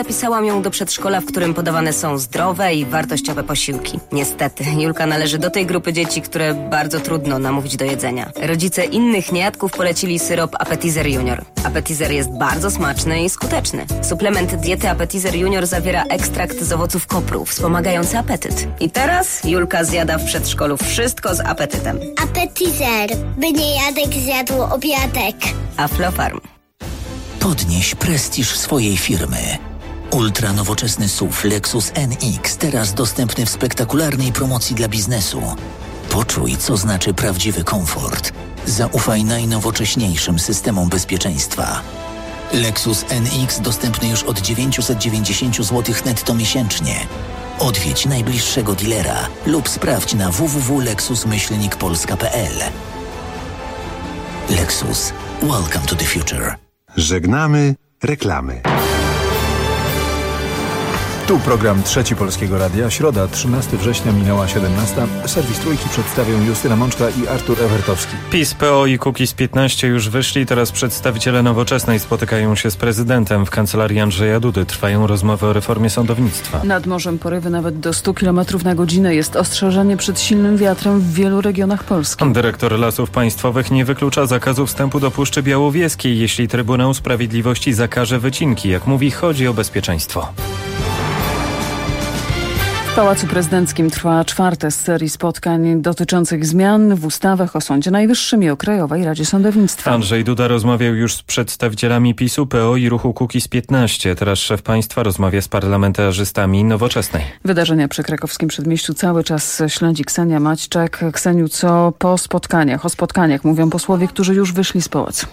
Zapisałam ją do przedszkola, w którym podawane są zdrowe i wartościowe posiłki. Niestety, Julka należy do tej grupy dzieci, które bardzo trudno namówić do jedzenia. Rodzice innych niejadków polecili syrop Appetizer Junior. Appetizer jest bardzo smaczny i skuteczny. Suplement diety Appetizer Junior zawiera ekstrakt z owoców kopru, wspomagający apetyt. I teraz Julka zjada w przedszkolu wszystko z apetytem. Appetizer, by niejadek zjadł obiadek. Aflofarm. Podnieś prestiż swojej firmy. Ultra nowoczesny SUV Lexus NX, teraz dostępny w spektakularnej promocji dla biznesu. Poczuj, co znaczy prawdziwy komfort. Zaufaj najnowocześniejszym systemom bezpieczeństwa. Lexus NX dostępny już od 990 zł netto miesięcznie. Odwiedź najbliższego dealera lub sprawdź na www.lexus-polska.pl. Lexus. Welcome to the future. Żegnamy reklamy. Tu program Trzeci Polskiego Radia. Środa, 13 września, minęła 17. Serwis Trójki przedstawią Justyna Mączka i Artur Ewertowski. PiS, PO i Kukiz15 już wyszli. Teraz przedstawiciele Nowoczesnej spotykają się z prezydentem. W kancelarii Andrzeja Dudy trwają rozmowy o reformie sądownictwa. Nad morzem porywy nawet do 100 km na godzinę. Jest ostrzeżenie przed silnym wiatrem w wielu regionach Polski. Dyrektor Lasów Państwowych nie wyklucza zakazu wstępu do Puszczy Białowieskiej, jeśli Trybunał Sprawiedliwości zakaże wycinki. Jak mówi, chodzi o bezpieczeństwo. W Pałacu Prezydenckim trwa czwarte z serii spotkań dotyczących zmian w ustawach o Sądzie Najwyższym i o Krajowej Radzie Sądownictwa. Andrzej Duda rozmawiał już z przedstawicielami PiS-u, PO i ruchu Kukiz15. Teraz szef państwa rozmawia z parlamentarzystami Nowoczesnej. Wydarzenia przy krakowskim przedmieściu cały czas śledzi Ksenia Maćczak. Kseniu, co po spotkaniach? O spotkaniach mówią posłowie, którzy już wyszli z pałacu.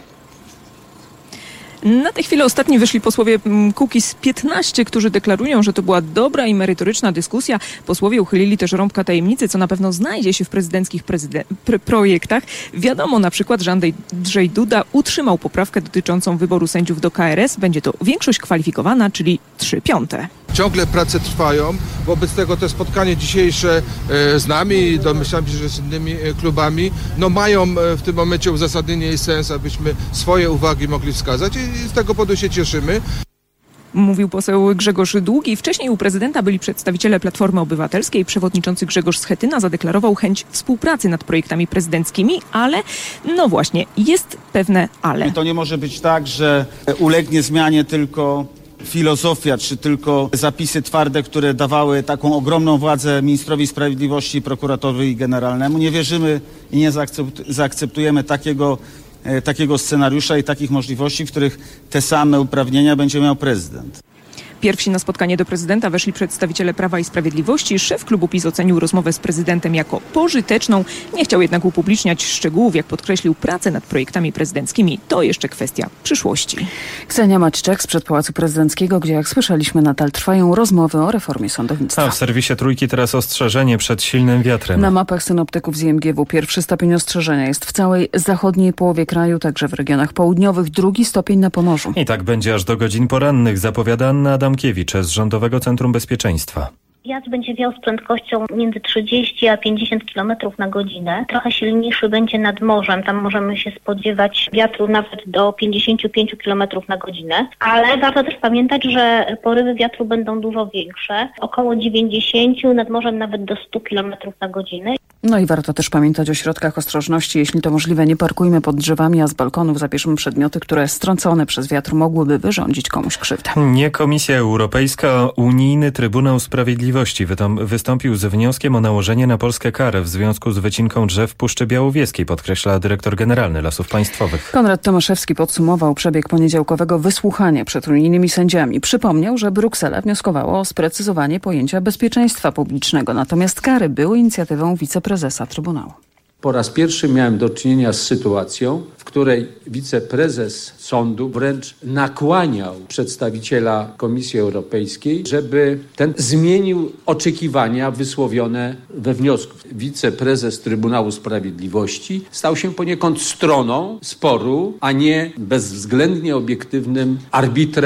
Na tę chwilę ostatni wyszli posłowie Kukiz15, którzy deklarują, że to była dobra i merytoryczna dyskusja. Posłowie uchylili też rąbka tajemnicy, co na pewno znajdzie się w prezydenckich projektach. Wiadomo na przykład, że Andrzej Duda utrzymał poprawkę dotyczącą wyboru sędziów do KRS. Będzie to większość kwalifikowana, czyli 3/5. Ciągle prace trwają. Wobec tego to spotkanie dzisiejsze z nami i domyślam się, że z innymi klubami mają w tym momencie uzasadnienie i sens, abyśmy swoje uwagi mogli wskazać i z tego powodu się cieszymy. Mówił poseł Grzegorz Długi. Wcześniej u prezydenta byli przedstawiciele Platformy Obywatelskiej. Przewodniczący Grzegorz Schetyna zadeklarował chęć współpracy nad projektami prezydenckimi, ale właśnie, jest pewne ale. To nie może być tak, że ulegnie zmianie tylko filozofia, czy tylko zapisy twarde, które dawały taką ogromną władzę ministrowi sprawiedliwości, prokuratorowi generalnemu. Nie wierzymy i nie zaakceptujemy takiego scenariusza i takich możliwości, w których te same uprawnienia będzie miał prezydent. Pierwsi na spotkanie do prezydenta weszli przedstawiciele Prawa i Sprawiedliwości. Szef klubu PiS ocenił rozmowę z prezydentem jako pożyteczną. Nie chciał jednak upubliczniać szczegółów. Jak podkreślił, pracę nad projektami prezydenckimi to jeszcze kwestia przyszłości. Ksenia Maćczak sprzed Pałacu Prezydenckiego, gdzie jak słyszeliśmy nadal trwają rozmowy o reformie sądownictwa. A w serwisie Trójki teraz ostrzeżenie przed silnym wiatrem. Na mapach synoptyków z IMGW pierwszy stopień ostrzeżenia jest w całej zachodniej połowie kraju, także w regionach południowych, drugi stopień na Pomorzu. I tak będzie aż do godzin porannych, zapowiada Anna Adamkiewicz z Rządowego Centrum Bezpieczeństwa. Wiatr będzie wiał z prędkością między 30 a 50 km na godzinę. Trochę silniejszy będzie nad morzem. Tam możemy się spodziewać wiatru nawet do 55 km na godzinę. Ale warto też pamiętać, że porywy wiatru będą dużo większe. Około 90, nad morzem nawet do 100 km na godzinę. I warto też pamiętać o środkach ostrożności. Jeśli to możliwe, nie parkujmy pod drzewami, a z balkonów zabierzmy przedmioty, które strącone przez wiatr mogłyby wyrządzić komuś krzywdę. Nie Komisja Europejska, a Unijny Trybunał Sprawiedliwości wystąpił z wnioskiem o nałożenie na Polskę karę w związku z wycinką drzew w Puszczy Białowieskiej, podkreśla dyrektor generalny Lasów Państwowych. Konrad Tomaszewski podsumował przebieg poniedziałkowego wysłuchania przed unijnymi sędziami. Przypomniał, że Bruksela wnioskowała o sprecyzowanie pojęcia bezpieczeństwa publicznego, natomiast kary były inicjatywą wiceprezesa Trybunału. Po raz pierwszy miałem do czynienia z sytuacją, w której wiceprezes sądu wręcz nakłaniał przedstawiciela Komisji Europejskiej, żeby ten zmienił oczekiwania wysłowione we wniosku. Wiceprezes Trybunału Sprawiedliwości stał się poniekąd stroną sporu, a nie bezwzględnie obiektywnym arbitrem.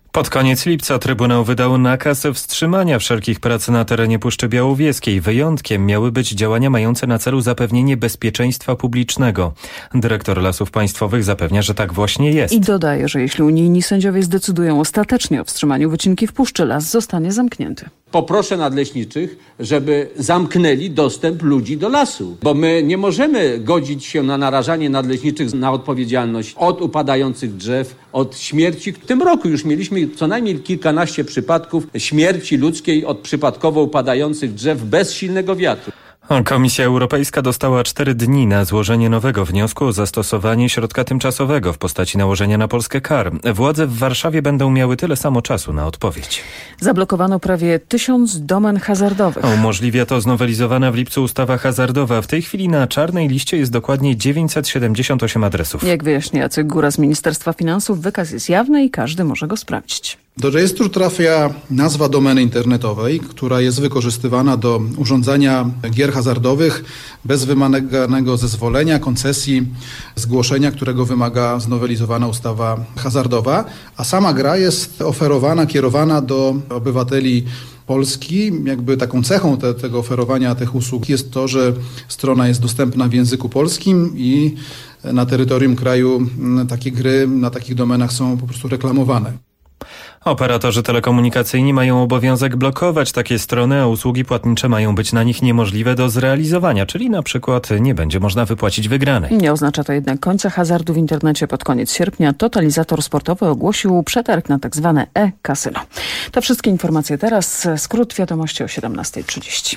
Pod koniec lipca Trybunał wydał nakaz wstrzymania wszelkich prac na terenie Puszczy Białowieskiej. Wyjątkiem miały być działania mające na celu zapewnienie bezpieczeństwa publicznego. Dyrektor Lasów Państwowych zapewnia, że tak właśnie jest. I dodaje, że jeśli unijni sędziowie zdecydują ostatecznie o wstrzymaniu wycinki w puszczy, las zostanie zamknięty. Poproszę nadleśniczych, żeby zamknęli dostęp ludzi do lasu, bo my nie możemy godzić się na narażanie nadleśniczych na odpowiedzialność od upadających drzew, od śmierci. W tym roku już mieliśmy co najmniej kilkanaście przypadków śmierci ludzkiej od przypadkowo upadających drzew bez silnego wiatru. Komisja Europejska dostała 4 dni na złożenie nowego wniosku o zastosowanie środka tymczasowego w postaci nałożenia na Polskę kar. Władze w Warszawie będą miały tyle samo czasu na odpowiedź. Zablokowano prawie 1000 domen hazardowych. Umożliwia to znowelizowana w lipcu ustawa hazardowa. W tej chwili na czarnej liście jest dokładnie 978 adresów. Jak wyjaśnia Jacek Góra z Ministerstwa Finansów, wykaz jest jawny i każdy może go sprawdzić. Do rejestru trafia nazwa domeny internetowej, która jest wykorzystywana do urządzania gier hazardowych bez wymaganego zezwolenia, koncesji, zgłoszenia, którego wymaga znowelizowana ustawa hazardowa, a sama gra jest oferowana, kierowana do obywateli Polski. Jakby taką cechą tego oferowania tych usług jest to, że strona jest dostępna w języku polskim i na terytorium kraju takie gry na takich domenach są po prostu reklamowane. Operatorzy telekomunikacyjni mają obowiązek blokować takie strony, a usługi płatnicze mają być na nich niemożliwe do zrealizowania, czyli na przykład nie będzie można wypłacić wygranej. Nie oznacza to jednak końca hazardu w internecie. Pod koniec sierpnia Totalizator Sportowy ogłosił przetarg na tzw. e-kasyno. To wszystkie informacje teraz. Skrót wiadomości o 17:30.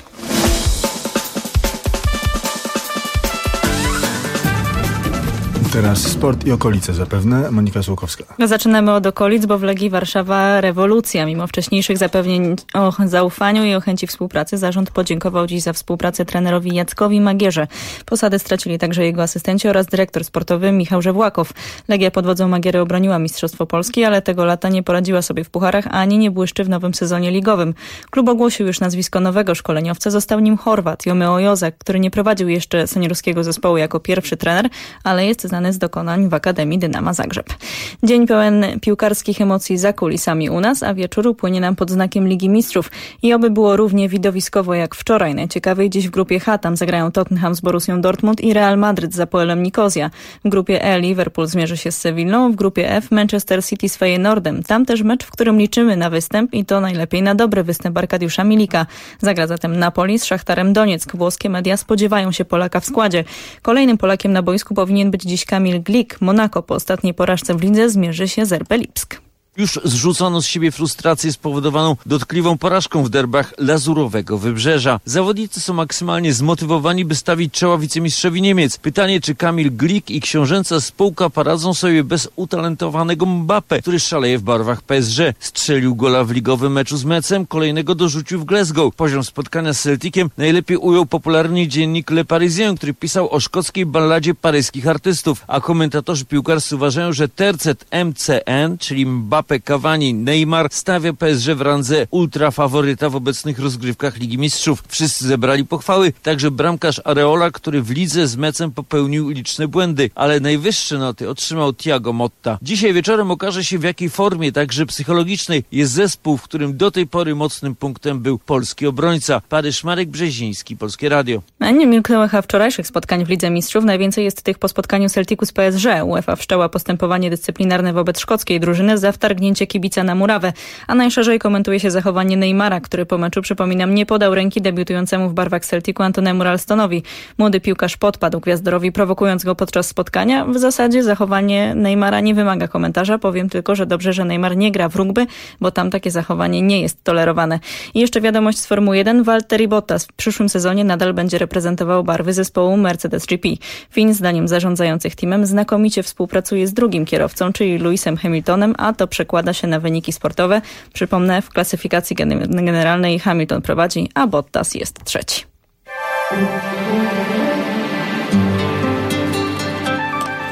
Teraz sport i okolice zapewne. Monika Słukowska. Zaczynamy od okolic, bo w Legii Warszawa rewolucja. Mimo wcześniejszych zapewnień o zaufaniu i o chęci współpracy zarząd podziękował dziś za współpracę trenerowi Jackowi Magierze. Posadę stracili także jego asystenci oraz dyrektor sportowy Michał Żewłakow. Legia pod wodzą Magiery obroniła Mistrzostwo Polski, ale tego lata nie poradziła sobie w pucharach ani nie błyszczy w nowym sezonie ligowym. Klub ogłosił już nazwisko nowego szkoleniowca. Został nim Chorwat Jomeo Jozak, który nie prowadził jeszcze seniorskiego zespołu jako pierwszy trener, ale jest znany z dokonań w Akademii Dynama Zagrzeb. Dzień pełen piłkarskich emocji za kulisami u nas, a wieczór upłynie nam pod znakiem Ligi Mistrzów. I oby było równie widowiskowo jak wczoraj. Najciekawiej dziś w grupie H. Tam zagrają Tottenham z Borussią Dortmund i Real Madryt z Apoelem Nikozja. W grupie E Liverpool zmierzy się z Sewillą, w grupie F Manchester City z Feyenoordem. Tam też mecz, w którym liczymy na występ i to najlepiej na dobry występ Arkadiusza Milika. Zagra zatem Napoli z Szachtarem Donieck. Włoskie media spodziewają się Polaka w składzie. Kolejnym Polakiem na boisku powinien być dziś Kamil Glik. Monako po ostatniej porażce w lidze zmierzy się z RB Lipsk. Już zrzucono z siebie frustrację spowodowaną dotkliwą porażką w derbach Lazurowego Wybrzeża. Zawodnicy są maksymalnie zmotywowani, by stawić czoła wicemistrzowi Niemiec. Pytanie, czy Kamil Glik i książęca spółka poradzą sobie bez utalentowanego Mbappé, który szaleje w barwach PSG. Strzelił gola w ligowym meczu z Mecem, kolejnego dorzucił w Glasgow. Poziom spotkania z Celticiem najlepiej ujął popularny dziennik Le Parisien, który pisał o szkockiej balladzie paryskich artystów. A komentatorzy piłkarscy uważają, że tercet MCN, czyli Mbappé, Cavani, Neymar stawia PSG w randze ultrafaworyta w obecnych rozgrywkach Ligi Mistrzów. Wszyscy zebrali pochwały, także bramkarz Areola, który w lidze z Mecem popełnił liczne błędy, ale najwyższe noty otrzymał Thiago Motta. Dzisiaj wieczorem okaże się, w jakiej formie, także psychologicznej, jest zespół, w którym do tej pory mocnym punktem był polski obrońca. Paryż, Marek Brzeziński, Polskie Radio. A nie milknęło wczorajszych spotkań w Lidze Mistrzów. Najwięcej jest tych po spotkaniu Celticu z PSG. UEFA wszczęła postępowanie dyscyplinarne wobec szkockiej drużyny za wtargnięcie kibica na murawę. A najszerzej komentuje się zachowanie Neymara, który po meczu, przypominam, nie podał ręki debiutującemu w barwach Celticu Antonemu Ralstonowi. Młody piłkarz podpadł gwiazdorowi, prowokując go podczas spotkania. W zasadzie zachowanie Neymara nie wymaga komentarza. Powiem tylko, że dobrze, że Neymar nie gra w rugby, bo tam takie zachowanie nie jest tolerowane. I jeszcze wiadomość z Formuły 1. Valtteri Bottas w przyszłym sezonie nadal będzie reprezentował barwy zespołu Mercedes GP. Finn, zdaniem zarządzających teamem, znakomicie współpracuje z drugim kierowcą, czyli Lewisem Hamiltonem, a to przekłada się na wyniki sportowe. Przypomnę, w klasyfikacji generalnej Hamilton prowadzi, a Bottas jest trzeci. W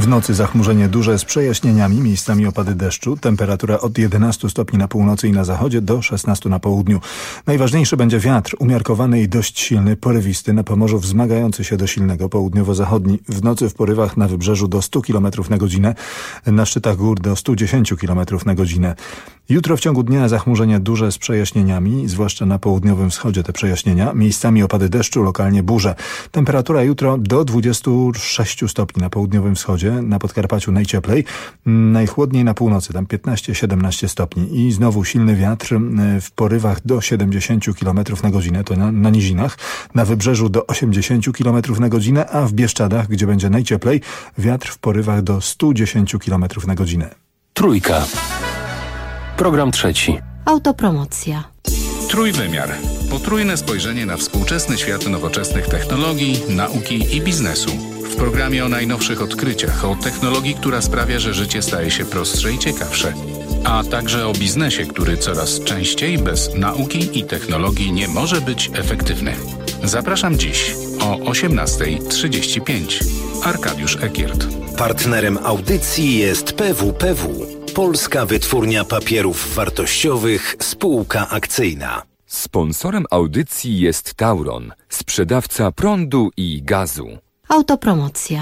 nocy zachmurzenie duże z przejaśnieniami, miejscami opady deszczu. Temperatura od 11 stopni na północy i na zachodzie do 16 na południu. Najważniejszy będzie wiatr, umiarkowany i dość silny, porywisty, na Pomorzu wzmagający się do silnego, południowo-zachodni. W nocy w porywach na wybrzeżu do 100 km na godzinę, na szczytach gór do 110 km na godzinę. Jutro w ciągu dnia zachmurzenie duże z przejaśnieniami, zwłaszcza na południowym wschodzie te przejaśnienia, miejscami opady deszczu, lokalnie burze. Temperatura jutro do 26 stopni na południowym wschodzie, na Podkarpaciu najcieplej, najchłodniej na północy, tam 15-17 stopni i znowu silny wiatr w porywach do 70 km na godzinę, to na nizinach, na wybrzeżu do 80 km na godzinę, a w Bieszczadach, gdzie będzie najcieplej, wiatr w porywach do 110 km na godzinę. Trójka. Program trzeci. Autopromocja. Trójwymiar. Potrójne spojrzenie na współczesny świat nowoczesnych technologii, nauki i biznesu. W programie o najnowszych odkryciach, o technologii, która sprawia, że życie staje się prostsze i ciekawsze. A także o biznesie, który coraz częściej bez nauki i technologii nie może być efektywny. Zapraszam dziś o 18:35. Arkadiusz Ekiert. Partnerem audycji jest PWPW. Polska Wytwórnia Papierów Wartościowych, spółka akcyjna. Sponsorem audycji jest Tauron, sprzedawca prądu i gazu. Autopromocja.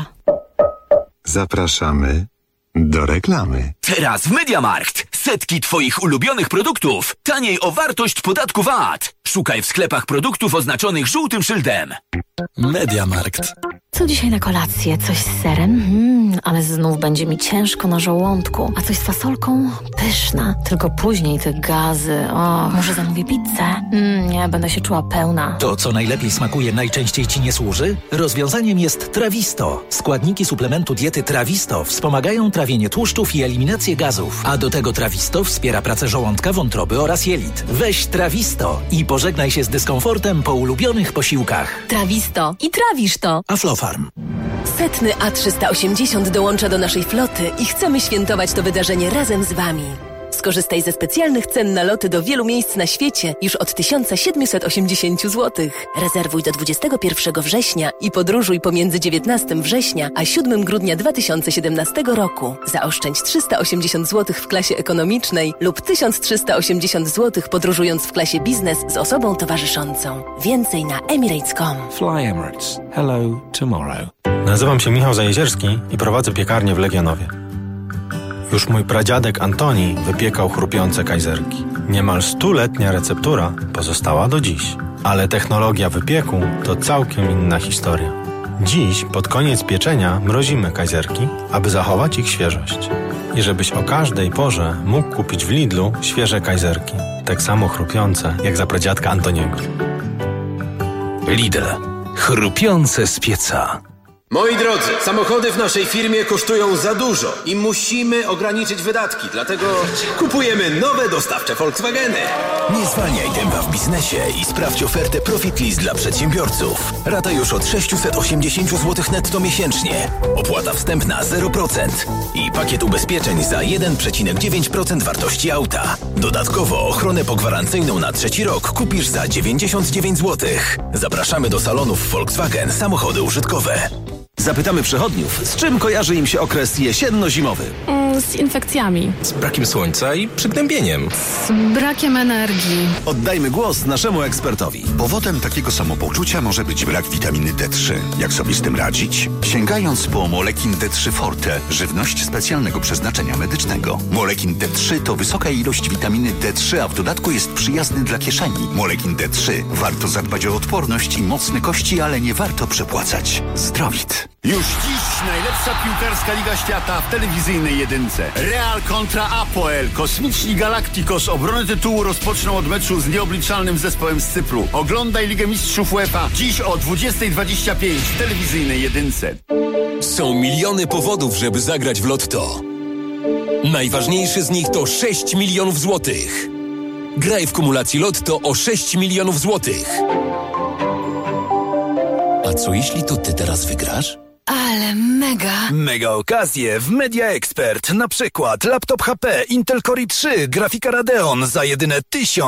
Zapraszamy do reklamy. Teraz w MediaMarkt setki Twoich ulubionych produktów taniej o wartość podatku VAT. Szukaj w sklepach produktów oznaczonych żółtym szyldem. MediaMarkt. Co dzisiaj na kolację? Coś z serem? Ale znów będzie mi ciężko na żołądku. A coś z fasolką? Pyszna. Tylko później te gazy. Może zamówię pizzę? Nie, będę się czuła pełna. To, co najlepiej smakuje, najczęściej Ci nie służy? Rozwiązaniem jest Trawisto. Składniki suplementu diety Trawisto wspomagają trawienie tłuszczów i eliminację gazów. A do tego Trawisto wspiera pracę żołądka, wątroby oraz jelit. Weź Trawisto i pożegnaj się z dyskomfortem po ulubionych posiłkach. Trawisto i trawisz to. Aflofarm. Setny A380 dołącza do naszej floty i chcemy świętować to wydarzenie razem z Wami. Skorzystaj ze specjalnych cen na loty do wielu miejsc na świecie już od 1780 zł. Rezerwuj do 21 września i podróżuj pomiędzy 19 września a 7 grudnia 2017 roku. Zaoszczędź 380 zł w klasie ekonomicznej lub 1380 zł podróżując w klasie biznes z osobą towarzyszącą. Więcej na emirates.com. Fly Emirates. Hello tomorrow. Nazywam się Michał Zajezierski i prowadzę piekarnię w Legionowie. Już mój pradziadek Antoni wypiekał chrupiące kajzerki. Niemal 100-letnia receptura pozostała do dziś. Ale technologia wypieku to całkiem inna historia. Dziś, pod koniec pieczenia, mrozimy kajzerki, aby zachować ich świeżość. I żebyś o każdej porze mógł kupić w Lidlu świeże kajzerki. Tak samo chrupiące, jak za pradziadka Antoniego. Lidl. Chrupiące z pieca. Moi drodzy, samochody w naszej firmie kosztują za dużo i musimy ograniczyć wydatki, dlatego kupujemy nowe dostawcze Volkswageny. Nie zwalniaj tempa w biznesie i sprawdź ofertę Profit List dla przedsiębiorców. Rata już od 680 zł netto miesięcznie. Opłata wstępna 0% i pakiet ubezpieczeń za 1,9% wartości auta. Dodatkowo ochronę pogwarancyjną na 3. rok kupisz za 99 zł. Zapraszamy do salonów Volkswagen Samochody Użytkowe. Zapytamy przechodniów, z czym kojarzy im się okres jesienno-zimowy. Z infekcjami. Z brakiem słońca i przygnębieniem. Z brakiem energii. Oddajmy głos naszemu ekspertowi. Powodem takiego samopoczucia może być brak witaminy D3. Jak sobie z tym radzić? Sięgając po Molekin D3 Forte, żywność specjalnego przeznaczenia medycznego. Molekin D3 to wysoka ilość witaminy D3, a w dodatku jest przyjazny dla kieszeni. Molekin D3. Warto zadbać o odporność i mocne kości, ale nie warto przepłacać. Zdrowit. Już dziś najlepsza piłkarska Liga Świata w telewizyjnej jedynce. Real kontra Apoel. Kosmiczni Galacticos obrony tytułu rozpoczną od meczu z nieobliczalnym zespołem z Cypru. Oglądaj Ligę Mistrzów UEFA dziś o 20:25 w telewizyjnej jedynce. Są miliony powodów, żeby zagrać w Lotto. Najważniejszy z nich to 6 milionów złotych. Graj w kumulacji Lotto o 6 milionów złotych. A co jeśli to ty teraz wygrasz? Ale mega! Mega okazje w Media Expert. Na przykład laptop HP Intel Core i3, grafika Radeon za jedyne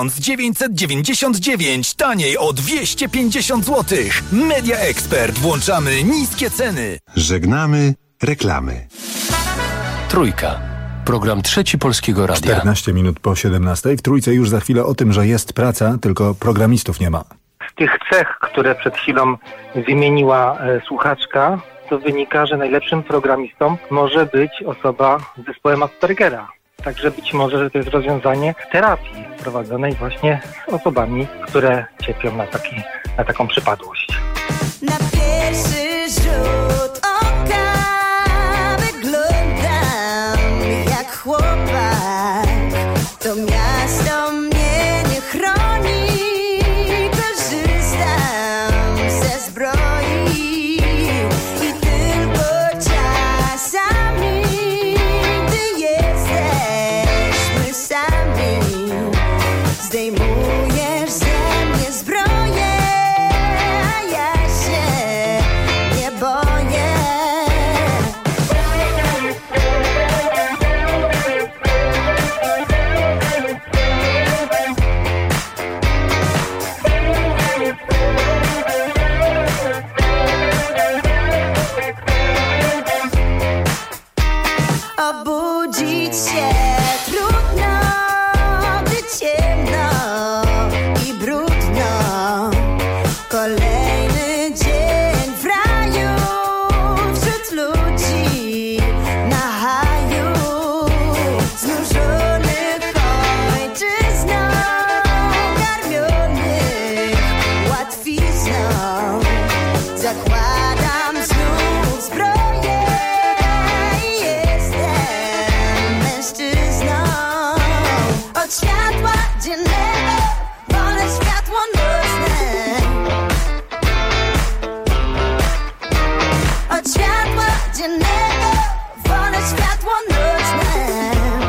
1999, taniej o 250 zł. Media Expert. Włączamy niskie ceny. Żegnamy Reklamy. Trójka. Program Trzeci Polskiego Radia. 14 minut po 17. W Trójce już za chwilę o tym, że jest praca, tylko programistów nie ma. Z tych cech, które przed chwilą wymieniła słuchaczka, to wynika, że najlepszym programistą może być osoba z zespołem Aspergera. Także być może, że to jest rozwiązanie terapii prowadzonej właśnie z osobami, które cierpią na taką przypadłość. Na pierwszy rzut oka wyglądam jak chłopak. To miasto mnie nie chroni, korzystam ze zbroi i tylko czasami, gdy jesteśmy sami, zdejmujesz ze mnie zbroję, a ja się nie boję. Obudzić się trudno, gdy ciemno i brudno. Kolejny dzień w raju, wśród ludzi na haju, znużonych ojczyzną, karmionych łatwizną. Zakładam znów zbroję i jestem mężczyzną. Od światła dziennego wolę światło nocne. Od światła dziennego wolę światło nocne.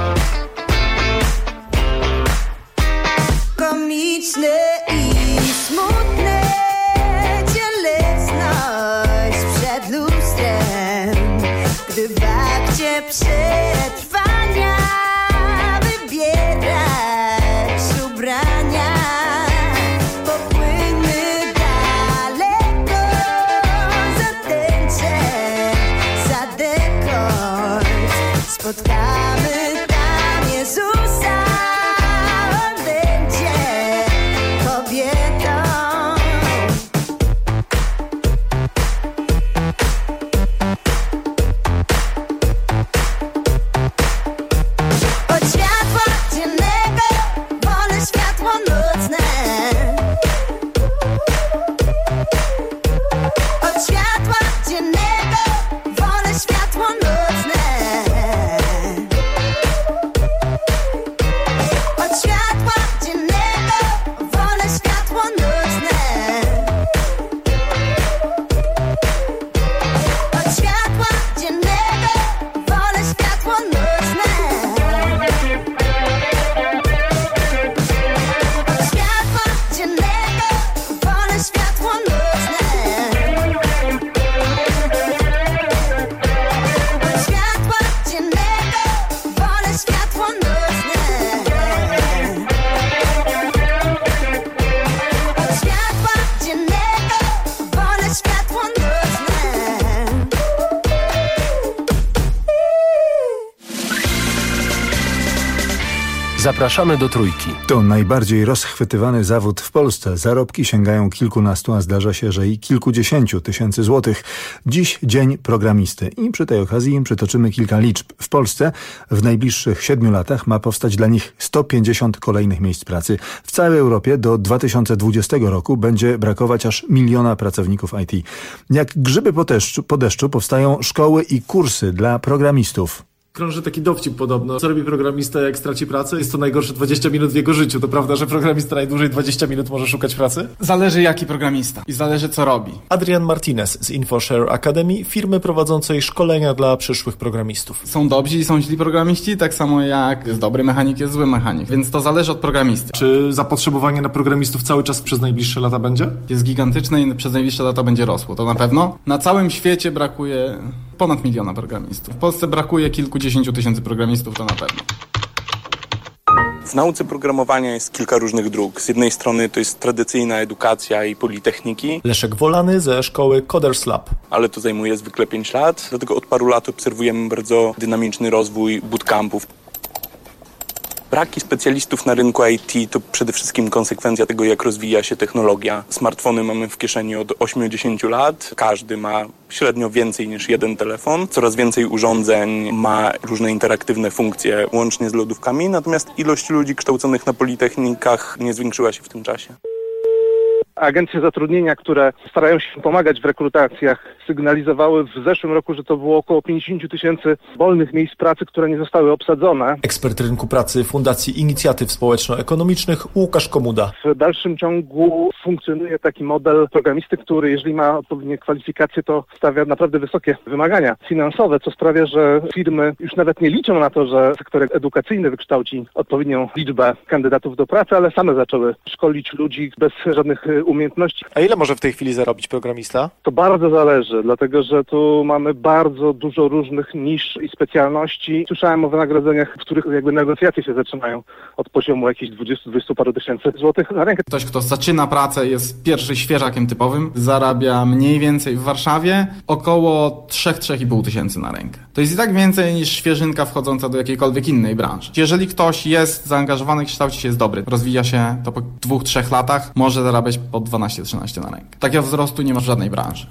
Komiczne i smutne, cielesność przed lustrem, gdy w akcie przetrwania wybierasz ubrania. Popłyńmy daleko za tęczę, za dekord. Spotkamy tam Jezusa, on będzie kobietą. Od światła dziennego wolę światło nocne. Od światła dziennego wolę światło nocne. Od światła dziennego wolę światło nocne. Od światła dziennego wolę światło nocne. Od światła dziennego wolę światło nocne. Od światła dziennego wolę światło nocne. Od światła dziennego wolę światło nocne. Zapraszamy do Trójki. To najbardziej rozchwytywany zawód w Polsce. Zarobki sięgają kilkunastu, a zdarza się, że i kilkudziesięciu tysięcy złotych. Dziś dzień programisty i przy tej okazji przytoczymy kilka liczb. W Polsce w najbliższych 7 latach ma powstać dla nich 150 kolejnych miejsc pracy. W całej Europie do 2020 roku będzie brakować aż 1 miliona pracowników IT. Jak grzyby po deszczu powstają szkoły i kursy dla programistów. Krąży taki dowcip podobno. Co robi programista, jak straci pracę? Jest to najgorsze 20 minut w jego życiu. To prawda, że programista najdłużej 20 minut może szukać pracy? Zależy jaki programista i zależy co robi. Adrian Martinez z InfoShare Academy, firmy prowadzącej szkolenia dla przyszłych programistów. Są dobrzy i są źli programiści, tak samo jak jest dobry mechanik, jest zły mechanik. Więc to zależy od programisty. Czy zapotrzebowanie na programistów cały czas przez najbliższe lata będzie? Jest gigantyczne i przez najbliższe lata będzie rosło. To na pewno. Na całym świecie brakuje ponad 1 miliona programistów. W Polsce brakuje kilkudziesięciu tysięcy programistów, to na pewno. W nauce programowania jest kilka różnych dróg. Z jednej strony to jest tradycyjna edukacja i politechniki. Leszek Wolany ze szkoły Coders Lab. Ale to zajmuje zwykle 5 lat, dlatego od paru lat obserwujemy bardzo dynamiczny rozwój bootcampów. Braki specjalistów na rynku IT to przede wszystkim konsekwencja tego, jak rozwija się technologia. Smartfony mamy w kieszeni od 8-10 lat. Każdy ma średnio więcej niż jeden telefon. Coraz więcej urządzeń ma różne interaktywne funkcje, łącznie z lodówkami. Natomiast ilość ludzi kształconych na politechnikach nie zwiększyła się w tym czasie. Agencje zatrudnienia, które starają się pomagać w rekrutacjach, sygnalizowały w zeszłym roku, że to było około 50 000 wolnych miejsc pracy, które nie zostały obsadzone. Ekspert rynku pracy Fundacji Inicjatyw Społeczno-Ekonomicznych Łukasz Komuda. W dalszym ciągu funkcjonuje taki model programisty, który jeżeli ma odpowiednie kwalifikacje, to stawia naprawdę wysokie wymagania finansowe, co sprawia, że firmy już nawet nie liczą na to, że sektor edukacyjny wykształci odpowiednią liczbę kandydatów do pracy, ale same zaczęły szkolić ludzi bez żadnych umiejętności. A ile może w tej chwili zarobić programista? To bardzo zależy, dlatego że tu mamy bardzo dużo różnych nisz i specjalności. Słyszałem o wynagrodzeniach, w których jakby negocjacje się zaczynają od poziomu jakichś 20 paru tysięcy złotych na rękę. Ktoś, kto zaczyna pracę, jest pierwszy świeżakiem typowym, zarabia mniej więcej w Warszawie około 3-3,5 tysięcy na rękę. To jest i tak więcej niż świeżynka wchodząca do jakiejkolwiek innej branży. Jeżeli ktoś jest zaangażowany, kształci się, jest dobry, rozwija się, to po 2-3 latach może zarabiać po 12-13 na rękę. Takiego wzrostu nie ma w żadnej branży.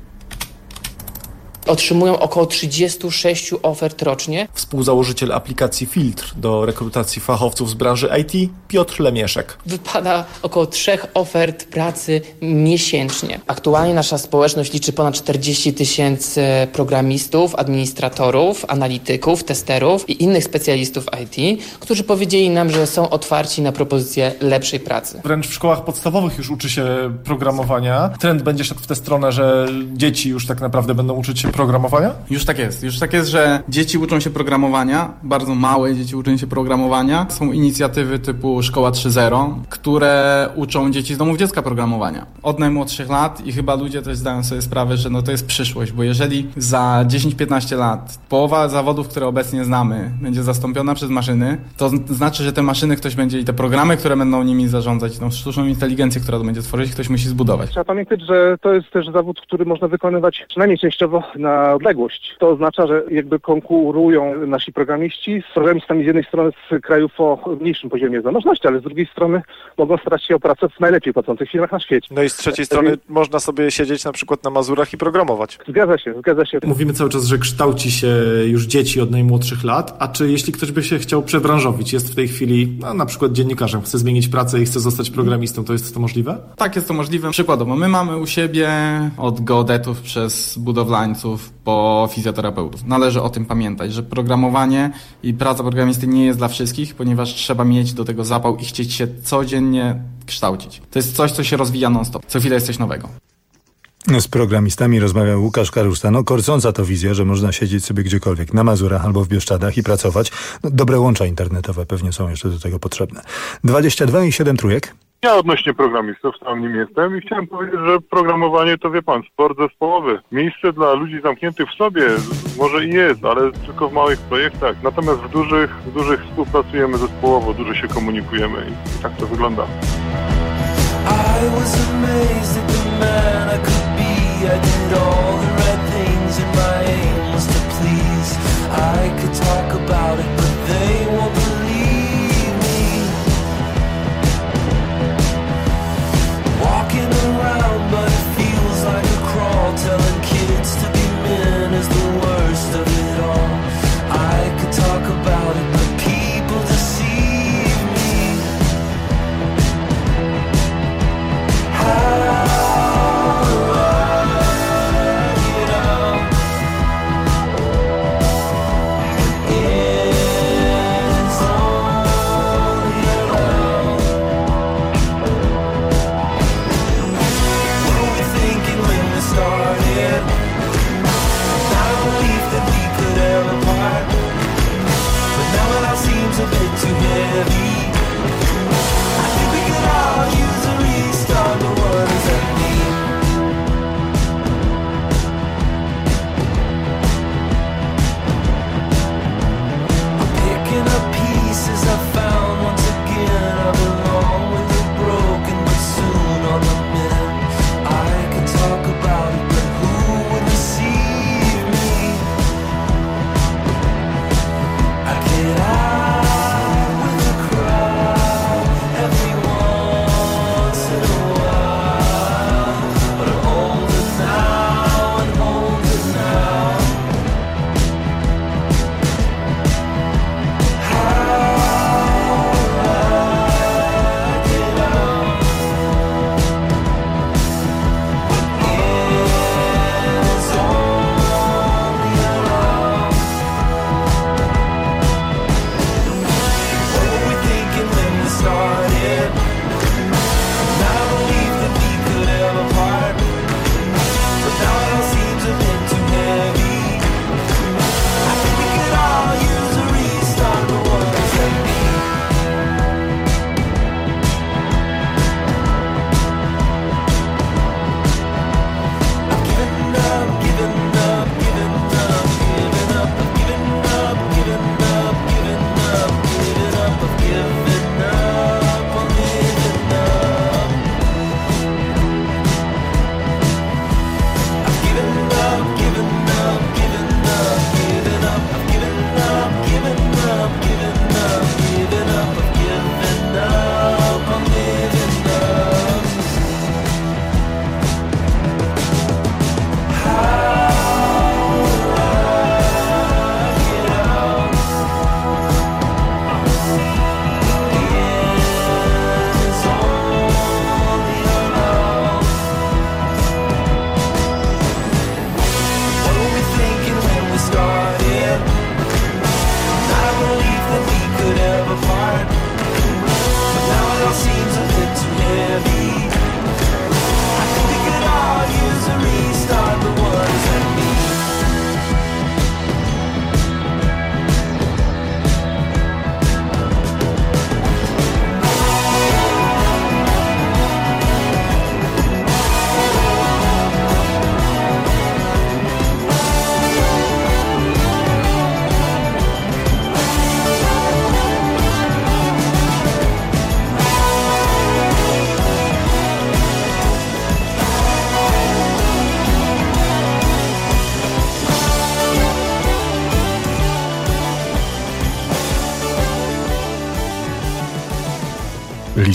Otrzymują około 36 ofert rocznie. Współzałożyciel aplikacji Filtr do rekrutacji fachowców z branży IT Piotr Lemieszek. Wypada około 3 ofert pracy miesięcznie. Aktualnie nasza społeczność liczy ponad 40 000 programistów, administratorów, analityków, testerów i innych specjalistów IT, którzy powiedzieli nam, że są otwarci na propozycję lepszej pracy. Wręcz w szkołach podstawowych już uczy się programowania. Trend będzie szedł w tę stronę, że dzieci już tak naprawdę będą uczyć się programowania? Już tak jest, że dzieci uczą się programowania, bardzo małe dzieci uczą się programowania. Są inicjatywy typu Szkoła 3.0, które uczą dzieci z domów dziecka programowania. Od najmłodszych lat i chyba ludzie też zdają sobie sprawę, że to jest przyszłość, bo jeżeli za 10-15 lat połowa zawodów, które obecnie znamy, będzie zastąpiona przez maszyny, to znaczy, że te maszyny ktoś będzie i te programy, które będą nimi zarządzać, tą sztuczną inteligencję, która to będzie tworzyć, ktoś musi zbudować. Trzeba pamiętać, że to jest też zawód, który można wykonywać przynajmniej częściowo na odległość. To oznacza, że jakby konkurują nasi programiści z programistami z jednej strony z krajów o mniejszym poziomie zamożności, ale z drugiej strony mogą starać się o pracę w najlepiej płacących firmach na świecie. No i z trzeciej strony można sobie siedzieć na przykład na Mazurach i programować. Zgadza się. Mówimy cały czas, że kształci się już dzieci od najmłodszych lat, a czy jeśli ktoś by się chciał przebranżowić, jest w tej chwili na przykład dziennikarzem, chce zmienić pracę i chce zostać programistą, to jest to możliwe? Tak, jest to możliwe. Przykładowo, my mamy u siebie od geodetów przez budowlańców po fizjoterapeutów. Należy o tym pamiętać, że programowanie i praca programisty nie jest dla wszystkich, ponieważ trzeba mieć do tego zapał i chcieć się codziennie kształcić. To jest coś, co się rozwija non-stop. Co chwilę jest coś nowego. Z programistami rozmawiał Łukasz Karuszta. Korcąca to wizja, że można siedzieć sobie gdziekolwiek, na Mazurach albo w Bieszczadach i pracować. Dobre łącza internetowe pewnie są jeszcze do tego potrzebne. 22,7 trójek. Ja odnośnie programistów sam nim jestem i chciałem powiedzieć, że programowanie to, wie pan, sport zespołowy. Miejsce dla ludzi zamkniętych w sobie może i jest, ale tylko w małych projektach. Natomiast w dużych współpracujemy zespołowo, dużo się komunikujemy i tak to wygląda. I was amazed at the man I could be. I did all the right things and my aim was to please. I could talk about it, but they won't believe me. Walking around, but it feels like a crawl. Telling kids to be men is the worst of it all. I could talk about it, but people deceive me. How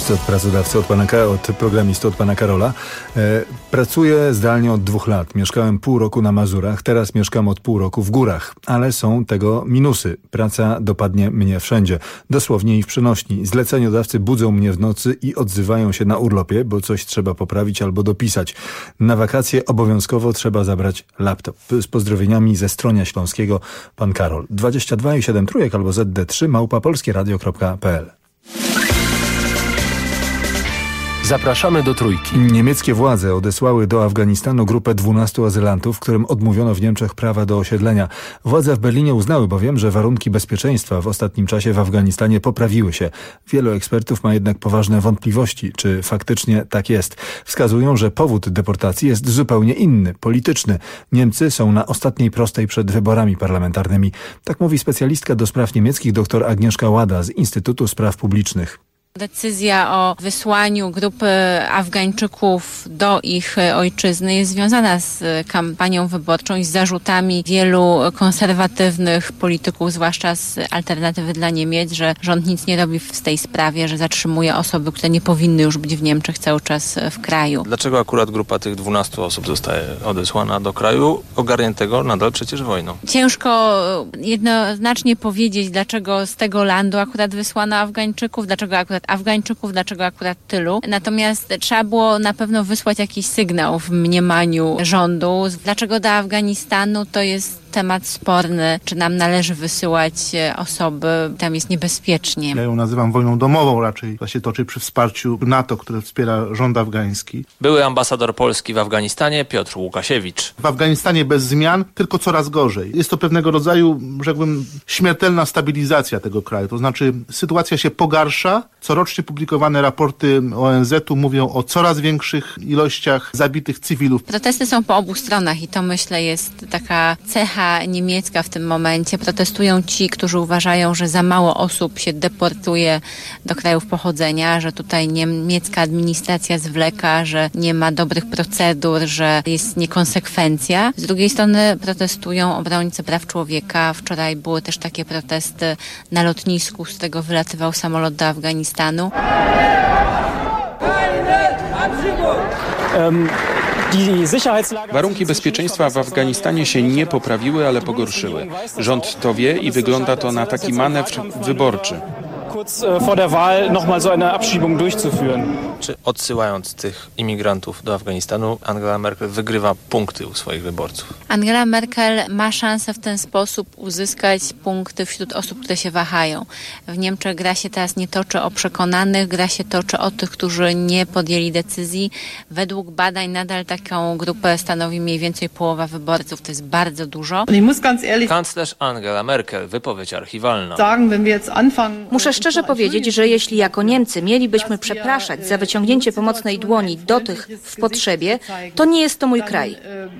bliscy od pracodawcy, od programisty, od pana Karola. Pracuję zdalnie od 2 lat. Mieszkałem pół roku na Mazurach, teraz mieszkam od pół roku w górach. Ale są tego minusy. Praca dopadnie mnie wszędzie. Dosłownie i w przenośni. Zleceniodawcy budzą mnie w nocy i odzywają się na urlopie, bo coś trzeba poprawić albo dopisać. Na wakacje obowiązkowo trzeba zabrać laptop. Z pozdrowieniami ze Stronia Śląskiego, pan Karol. 22,7 trójek albo zd3@polskieradio.pl. Zapraszamy do Trójki. Niemieckie władze odesłały do Afganistanu grupę 12 azylantów, którym odmówiono w Niemczech prawa do osiedlenia. Władze w Berlinie uznały bowiem, że warunki bezpieczeństwa w ostatnim czasie w Afganistanie poprawiły się. Wielu ekspertów ma jednak poważne wątpliwości, czy faktycznie tak jest. Wskazują, że powód deportacji jest zupełnie inny, polityczny. Niemcy są na ostatniej prostej przed wyborami parlamentarnymi. Tak mówi specjalistka do spraw niemieckich dr Agnieszka Łada z Instytutu Spraw Publicznych. Decyzja o wysłaniu grupy Afgańczyków do ich ojczyzny jest związana z kampanią wyborczą i z zarzutami wielu konserwatywnych polityków, zwłaszcza z Alternatywy dla Niemiec, że rząd nic nie robi w tej sprawie, że zatrzymuje osoby, które nie powinny już być w Niemczech cały czas w kraju. Dlaczego akurat grupa tych 12 osób zostaje odesłana do kraju ogarniętego nadal przecież wojną? Ciężko jednoznacznie powiedzieć, dlaczego z tego landu akurat wysłano Afgańczyków, dlaczego akurat Afgańczyków, dlaczego akurat tylu. Natomiast trzeba było na pewno wysłać jakiś sygnał w mniemaniu rządu. Dlaczego do Afganistanu, to jest temat sporny, czy nam należy wysyłać osoby, tam jest niebezpiecznie. Ja ją nazywam wojną domową, raczej to się toczy przy wsparciu NATO, które wspiera rząd afgański. Były ambasador Polski w Afganistanie Piotr Łukasiewicz. W Afganistanie bez zmian, tylko coraz gorzej. Jest to pewnego rodzaju, rzekłbym, śmiertelna stabilizacja tego kraju. To znaczy sytuacja się pogarsza. Corocznie publikowane raporty ONZ-u mówią o coraz większych ilościach zabitych cywilów. Protesty są po obu stronach i to, myślę, jest taka cecha niemiecka w tym momencie. Protestują ci, którzy uważają, że za mało osób się deportuje do krajów pochodzenia, że tutaj niemiecka administracja zwleka, że nie ma dobrych procedur, że jest niekonsekwencja. Z drugiej strony protestują obrońcy praw człowieka. Wczoraj były też takie protesty na lotnisku, z którego wylatywał samolot do Afganistanu. Warunki bezpieczeństwa w Afganistanie się nie poprawiły, ale pogorszyły. Rząd to wie i wygląda to na taki manewr wyborczy. Czy odsyłając tych imigrantów do Afganistanu, Angela Merkel wygrywa punkty u swoich wyborców? Angela Merkel ma szansę w ten sposób uzyskać punkty wśród osób, które się wahają. W Niemczech gra się teraz nie toczy o przekonanych, gra się toczy o tych, którzy nie podjęli decyzji. Według badań nadal taką grupę stanowi mniej więcej połowa wyborców. To jest bardzo dużo. Kanclerz Angela Merkel, wypowiedź archiwalna. Muszę szczerze powiedzieć, że jeśli jako Niemcy mielibyśmy przepraszać za wyciągnięcie pomocnej dłoni do tych w potrzebie, to nie jest to mój kraj.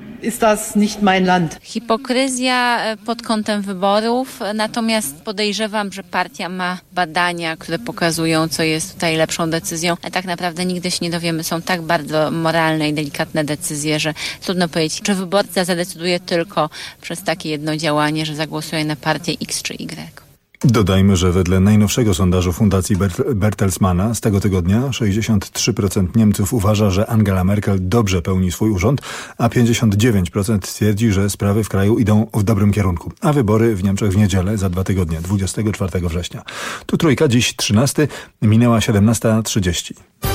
Hipokryzja pod kątem wyborów, natomiast podejrzewam, że partia ma badania, które pokazują, co jest tutaj lepszą decyzją, a tak naprawdę nigdy się nie dowiemy. Są tak bardzo moralne i delikatne decyzje, że trudno powiedzieć, czy wyborca zadecyduje tylko przez takie jedno działanie, że zagłosuje na partię X czy Y. Dodajmy, że wedle najnowszego sondażu Fundacji Bertelsmana z tego tygodnia 63% Niemców uważa, że Angela Merkel dobrze pełni swój urząd, a 59% twierdzi, że sprawy w kraju idą w dobrym kierunku. A wybory w Niemczech w niedzielę za 2 tygodnie, 24 września. Tu Trójka, dziś 13, minęła 17:30.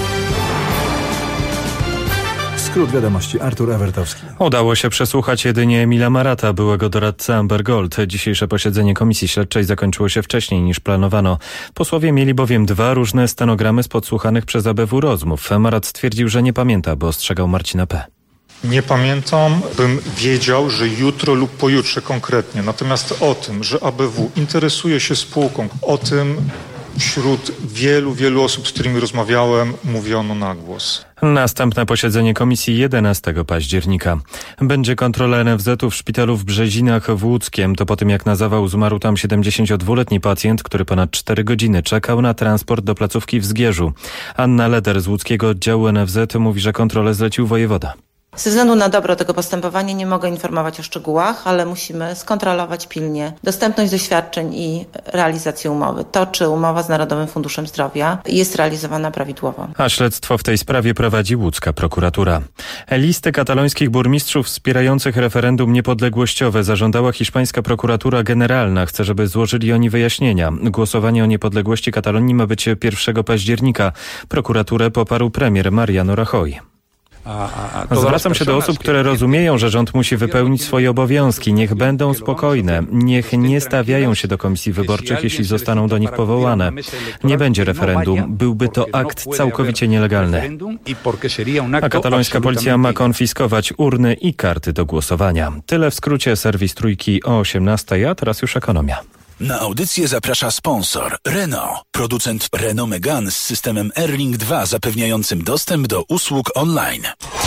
Skrót wiadomości. Artur Ewertowski. Udało się przesłuchać jedynie Emila Marata, byłego doradcę Amber Gold. Dzisiejsze posiedzenie Komisji Śledczej zakończyło się wcześniej niż planowano. Posłowie mieli bowiem 2 różne stenogramy z podsłuchanych przez ABW rozmów. Marat stwierdził, że nie pamięta, bo ostrzegał Marcina P. Nie pamiętam, bym wiedział, że jutro lub pojutrze konkretnie. Natomiast o tym, że ABW interesuje się spółką, o tym wśród wielu osób, z którymi rozmawiałem, mówiono na głos. Następne posiedzenie komisji 11 października. Będzie kontrola NFZ-u w szpitalu w Brzezinach w Łódzkiem. To po tym, jak na zawał zmarł tam 72-letni pacjent, który ponad 4 godziny czekał na transport do placówki w Zgierzu. Anna Leder z łódzkiego oddziału NFZ mówi, że kontrolę zlecił wojewoda. Ze względu na dobro tego postępowania nie mogę informować o szczegółach, ale musimy skontrolować pilnie dostępność do świadczeń i realizację umowy. To, czy umowa z Narodowym Funduszem Zdrowia jest realizowana prawidłowo. A śledztwo w tej sprawie prowadzi łódzka prokuratura. Listy katalońskich burmistrzów wspierających referendum niepodległościowe zażądała hiszpańska prokuratura generalna. Chce, żeby złożyli oni wyjaśnienia. Głosowanie o niepodległości Katalonii ma być 1 października. Prokuraturę poparł premier Mariano Rajoy. Zwracam się do osób, które rozumieją, że rząd musi wypełnić swoje obowiązki. Niech będą spokojne. Niech nie stawiają się do komisji wyborczych, jeśli zostaną do nich powołane. Nie będzie referendum. Byłby to akt całkowicie nielegalny. A katalońska policja ma konfiskować urny i karty do głosowania. Tyle w skrócie. Serwis Trójki o 18:00, a teraz już ekonomia. Na audycję zaprasza sponsor Renault, producent Renault Megane z systemem Airlink 2 zapewniającym dostęp do usług online.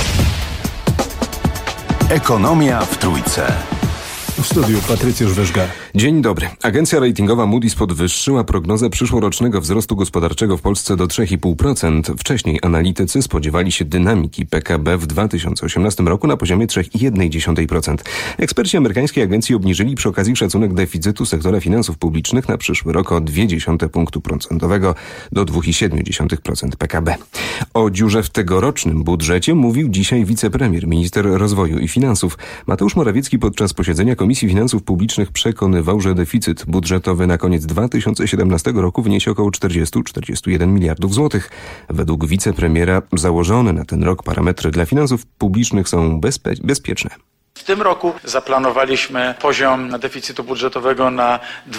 Ekonomia w Trójce. W studiu Patrycjusz Wyżgar. Dzień dobry. Agencja ratingowa Moody's podwyższyła prognozę przyszłorocznego wzrostu gospodarczego w Polsce do 3,5%. Wcześniej analitycy spodziewali się dynamiki PKB w 2018 roku na poziomie 3,1%. Eksperci amerykańskiej agencji obniżyli przy okazji szacunek deficytu sektora finansów publicznych na przyszły rok o 0,2 punktu procentowego do 2,7% PKB. O dziurze w tegorocznym budżecie mówił dzisiaj wicepremier, minister rozwoju i finansów. Mateusz Morawiecki podczas posiedzenia Komisji Finansów Publicznych przekonywał, że deficyt budżetowy na koniec 2017 roku wyniesie około 40-41 miliardów złotych. Według wicepremiera założone na ten rok parametry dla finansów publicznych są bezpieczne. W tym roku zaplanowaliśmy poziom deficytu budżetowego na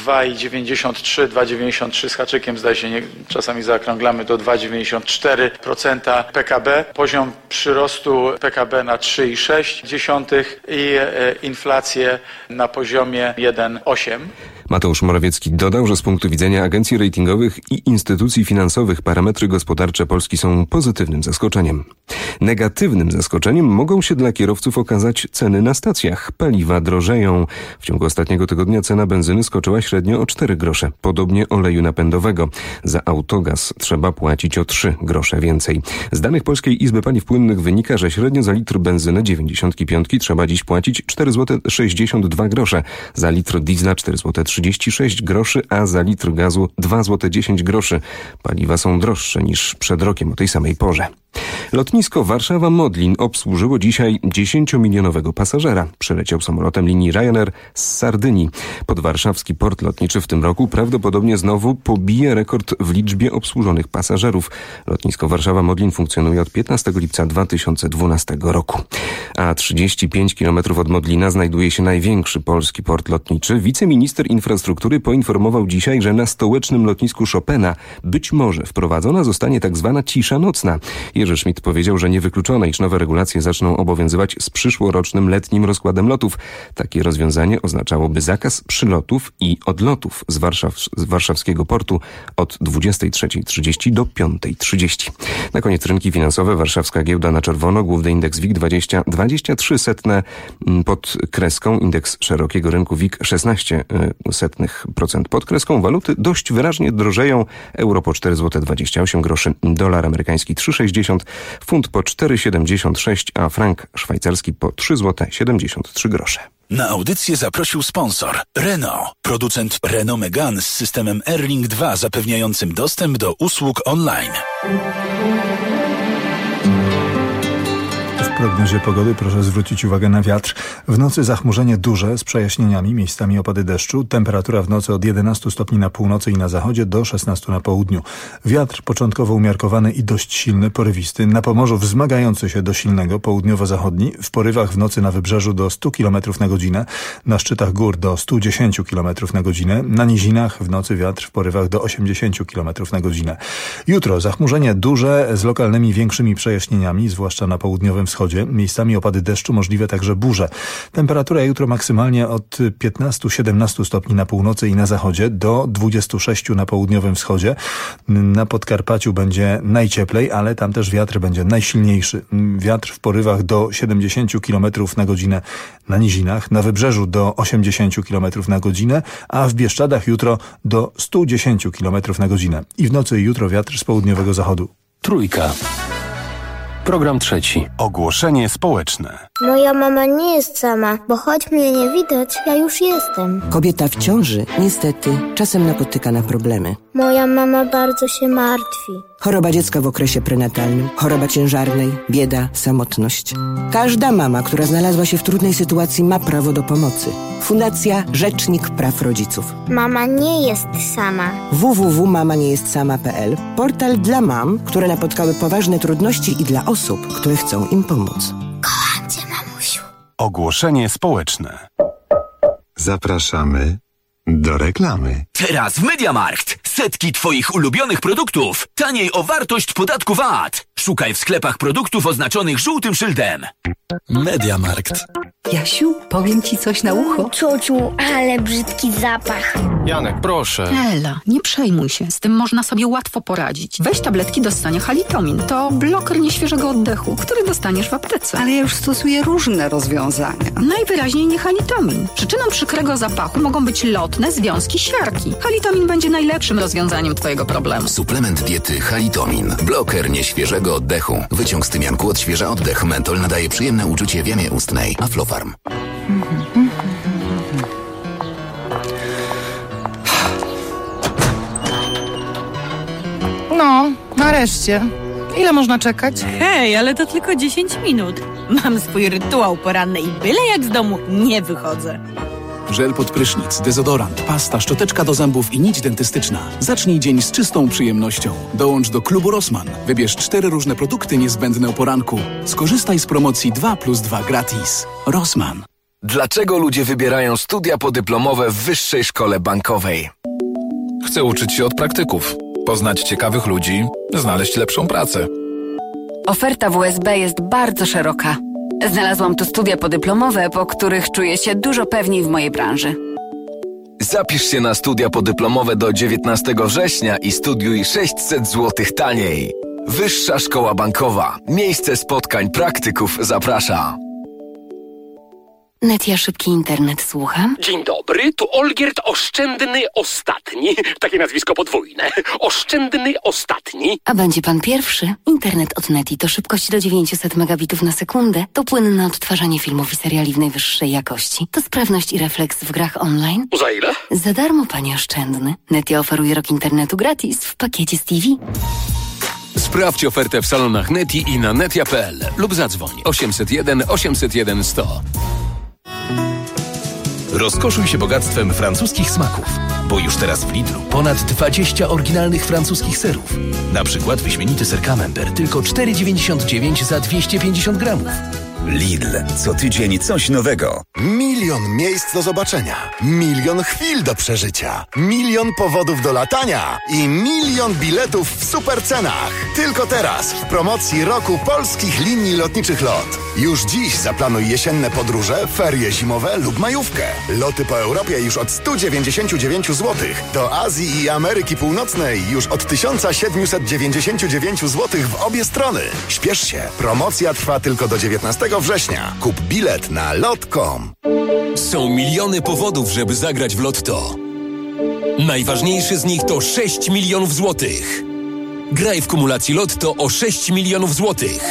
2,93 z haczykiem, zdaje się, czasami zaokrąglamy do 2,94% PKB. Poziom przyrostu PKB na 3,6 i inflację na poziomie 1,8. Mateusz Morawiecki dodał, że z punktu widzenia agencji ratingowych i instytucji finansowych parametry gospodarcze Polski są pozytywnym zaskoczeniem. Negatywnym zaskoczeniem mogą się dla kierowców okazać ceny na stacjach. Paliwa drożeją. W ciągu ostatniego tygodnia cena benzyny skoczyła średnio o 4 grosze. Podobnie oleju napędowego. Za autogaz trzeba płacić o 3 grosze więcej. Z danych Polskiej Izby Paliw Płynnych wynika, że średnio za litr benzyny 95 trzeba dziś płacić 4,62 zł. Za litr diesla 4,36 zł, a za litr gazu 2,10 zł. Paliwa są droższe niż przed rokiem o tej samej porze. Lotnisko Warszawa-Modlin obsłużyło dzisiaj 10-milionowego pasażera. Przyleciał samolotem linii Ryanair z Sardynii. Podwarszawski port lotniczy w tym roku prawdopodobnie znowu pobije rekord w liczbie obsłużonych pasażerów. Lotnisko Warszawa-Modlin funkcjonuje od 15 lipca 2012 roku. A 35 km od Modlina znajduje się największy polski port lotniczy. Wiceminister infrastruktury poinformował dzisiaj, że na stołecznym lotnisku Chopina być może wprowadzona zostanie tak zwana cisza nocna. Jerzy Schmidt powiedział, że niewykluczone, iż nowe regulacje zaczną obowiązywać z przyszłorocznym letnim rozkładem lotów. Takie rozwiązanie oznaczałoby zakaz przylotów i odlotów z warszawskiego portu od 23:30 do 5:30. Na koniec rynki finansowe. Warszawska giełda na czerwono. Główny indeks WIG 20,23 pod kreską. Indeks szerokiego rynku WIG 0,16% pod kreską. Waluty dość wyraźnie drożeją. Euro po 4,28 zł, dolar amerykański 3,60, funt po 4,76, a frank szwajcarski po 3,73 zł. Na audycję zaprosił sponsor Renault, producent Renault Megane z systemem Airlink 2 zapewniającym dostęp do usług online. W prognozie pogody proszę zwrócić uwagę na wiatr. W nocy zachmurzenie duże z przejaśnieniami, miejscami opady deszczu. Temperatura w nocy od 11 stopni na północy i na zachodzie do 16 na południu. Wiatr początkowo umiarkowany i dość silny, porywisty. Na Pomorzu wzmagający się do silnego, południowo-zachodni. W porywach w nocy na wybrzeżu do 100 km na godzinę. Na szczytach gór do 110 km na godzinę. Na nizinach w nocy wiatr w porywach do 80 km na godzinę. Jutro zachmurzenie duże z lokalnymi większymi przejaśnieniami, zwłaszcza na południowym wschodzie. Miejscami opady deszczu, możliwe także burze. Temperatura jutro maksymalnie od 15-17 stopni na północy i na zachodzie do 26 na południowym wschodzie. Na Podkarpaciu będzie najcieplej, ale tam też wiatr będzie najsilniejszy. Wiatr w porywach do 70 km na godzinę na nizinach, na wybrzeżu do 80 km na godzinę, a w Bieszczadach jutro do 110 km na godzinę. I w nocy jutro wiatr z południowego zachodu. Trójka. Program trzeci. Ogłoszenie społeczne. Moja mama nie jest sama, bo choć mnie nie widać, ja już jestem. Kobieta w ciąży niestety czasem napotyka na problemy. Moja mama bardzo się martwi. Choroba dziecka w okresie prenatalnym, choroba ciężarnej, bieda, samotność. Każda mama, która znalazła się w trudnej sytuacji, ma prawo do pomocy. Fundacja Rzecznik Praw Rodziców. Mama nie jest sama. www.mamaniejestSama.pl. Portal dla mam, które napotkały poważne trudności i dla osób, które chcą im pomóc. Kocham cię, mamusiu. Ogłoszenie społeczne. Zapraszamy do reklamy. Teraz w MediaMarkt. Setki Twoich ulubionych produktów. Taniej o wartość podatku VAT. Szukaj w sklepach produktów oznaczonych żółtym szyldem. MediaMarkt. Jasiu, powiem ci coś na ucho. Ciociu, ale brzydki zapach. Janek, proszę. Ela, nie przejmuj się. Z tym można sobie łatwo poradzić. Weź tabletki do ssania Halitomin. To bloker nieświeżego oddechu, który dostaniesz w aptece. Ale ja już stosuję różne rozwiązania. Najwyraźniej nie Halitomin. Przyczyną przykrego zapachu mogą być lotne związki siarki. Halitomin będzie najlepszym rozwiązaniem twojego problemu. Suplement diety Halitomin. Bloker nieświeżego oddechu. Wyciąg z tymianku odświeża oddech. Mentol nadaje przyjemne uczucie w jamie ustnej. Aflofarm. No, nareszcie. Ile można czekać? Hej, ale to tylko 10 minut. Mam swój rytuał poranny i byle jak z domu nie wychodzę. Żel pod prysznic, dezodorant, pasta, szczoteczka do zębów i nić dentystyczna. Zacznij dzień z czystą przyjemnością. Dołącz do klubu Rossmann. Wybierz 4 różne produkty niezbędne o poranku. Skorzystaj z promocji 2+2 gratis. Rossmann. Dlaczego ludzie wybierają studia podyplomowe w Wyższej Szkole Bankowej? Chcę uczyć się od praktyków, poznać ciekawych ludzi, znaleźć lepszą pracę. Oferta WSB jest bardzo szeroka. Znalazłam tu studia podyplomowe, po których czuję się dużo pewniej w mojej branży. Zapisz się na studia podyplomowe do 19 września i studiuj 600 zł taniej. Wyższa Szkoła Bankowa. Miejsce spotkań praktyków zaprasza. Netia Szybki Internet, słucham. Dzień dobry, tu Olgierd Oszczędny Ostatni. Takie nazwisko podwójne. Oszczędny Ostatni. A będzie pan pierwszy? Internet od Neti to szybkość do 900 megabitów na sekundę, to płynne odtwarzanie filmów i seriali w najwyższej jakości, to sprawność i refleks w grach online. Za ile? Za darmo, panie Oszczędny. Netia oferuje rok internetu gratis w pakiecie z TV. Sprawdź ofertę w salonach Neti i na netia.pl lub zadzwoń 801 801 100. Rozkoszuj się bogactwem francuskich smaków, bo już teraz w Lidlu ponad 20 oryginalnych francuskich serów. Na przykład wyśmienity ser Camembert tylko 4,99 za 250 gramów. Lidl. Co tydzień coś nowego. 1 000 000 miejsc do zobaczenia. 1 000 000 chwil do przeżycia. 1 000 000 powodów do latania. I 1 000 000 biletów w super cenach. Tylko teraz w promocji roku polskich linii lotniczych LOT. Już dziś zaplanuj jesienne podróże, ferie zimowe lub majówkę. Loty po Europie już od 199 zł. Do Azji i Ameryki Północnej już od 1799 zł w obie strony. Śpiesz się. Promocja trwa tylko do 19 września. Kup bilet na lot.com. Są miliony powodów, żeby zagrać w Lotto. Najważniejszy z nich to 6 milionów złotych. Graj w kumulacji Lotto o 6 milionów złotych.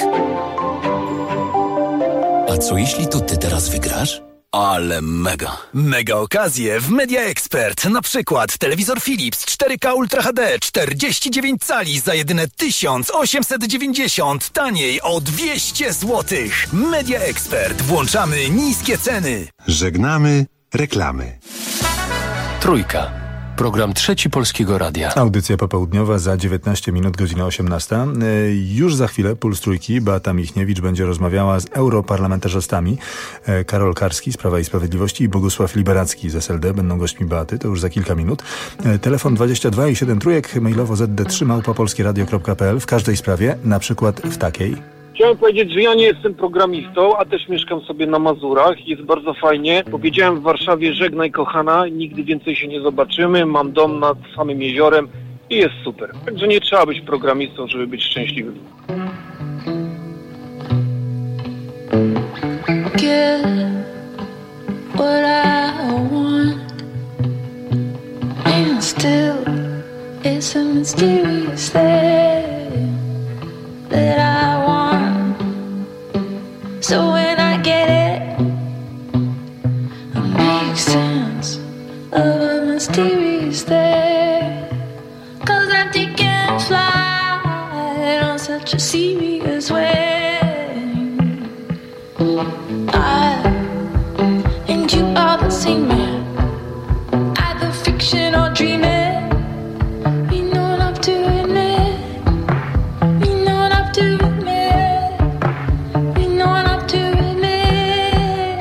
A co jeśli to ty teraz wygrasz? Ale mega. Mega okazje w Media Expert. Na przykład telewizor Philips 4K Ultra HD 49 cali za jedyne 1890. Taniej o 200 zł. Media Expert. Włączamy niskie ceny. Żegnamy reklamy. Trójka. Program trzeci Polskiego Radia. Audycja popołudniowa za 19 minut, godzina 18. Już za chwilę Puls Trójki. Beata Michniewicz będzie rozmawiała z europarlamentarzystami. Karol Karski z Prawa i Sprawiedliwości i Bogusław Liberacki z SLD będą gośćmi Beaty. To już za kilka minut. Telefon 22 i 7 trójek, mailowo zd3@polskieradio.pl w każdej sprawie, na przykład w takiej. Chciałem powiedzieć, że ja nie jestem programistą, a też mieszkam sobie na Mazurach. Jest bardzo fajnie. Powiedziałem w Warszawie: żegnaj kochana, nigdy więcej się nie zobaczymy. Mam dom nad samym jeziorem i jest super. Także nie trzeba być programistą, żeby być szczęśliwym. Get what I want, and still it's a mysterious thing that I want. So when I get it, I make sense of a mysterious thing. 'Cause I'm taking flight on such a serious way. I and you are the same man, either fiction or dreaming. We know enough to admit, we know enough to admit, we know enough to admit.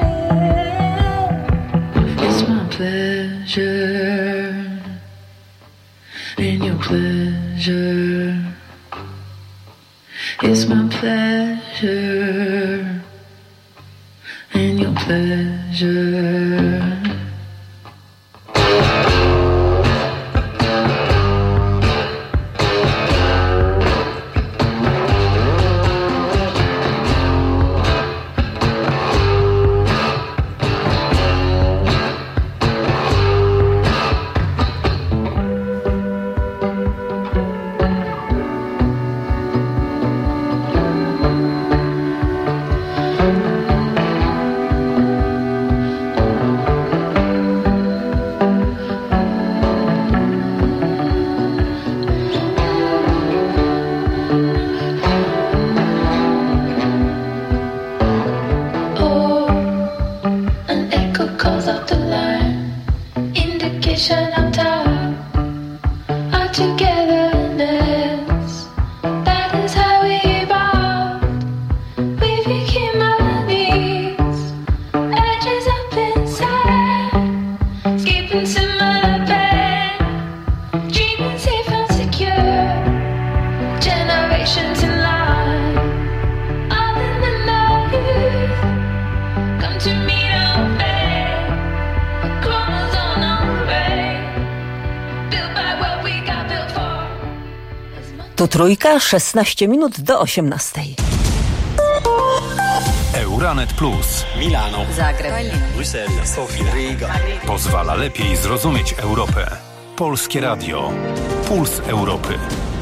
It's my pleasure and your pleasure. It's my pleasure and your pleasure. Tu Trójka, 16 minut do 18. Euranet Plus. Milano. Zagreb. Bruksela. Sofia. Riga. Pozwala lepiej zrozumieć Europę. Polskie Radio. Puls Europy.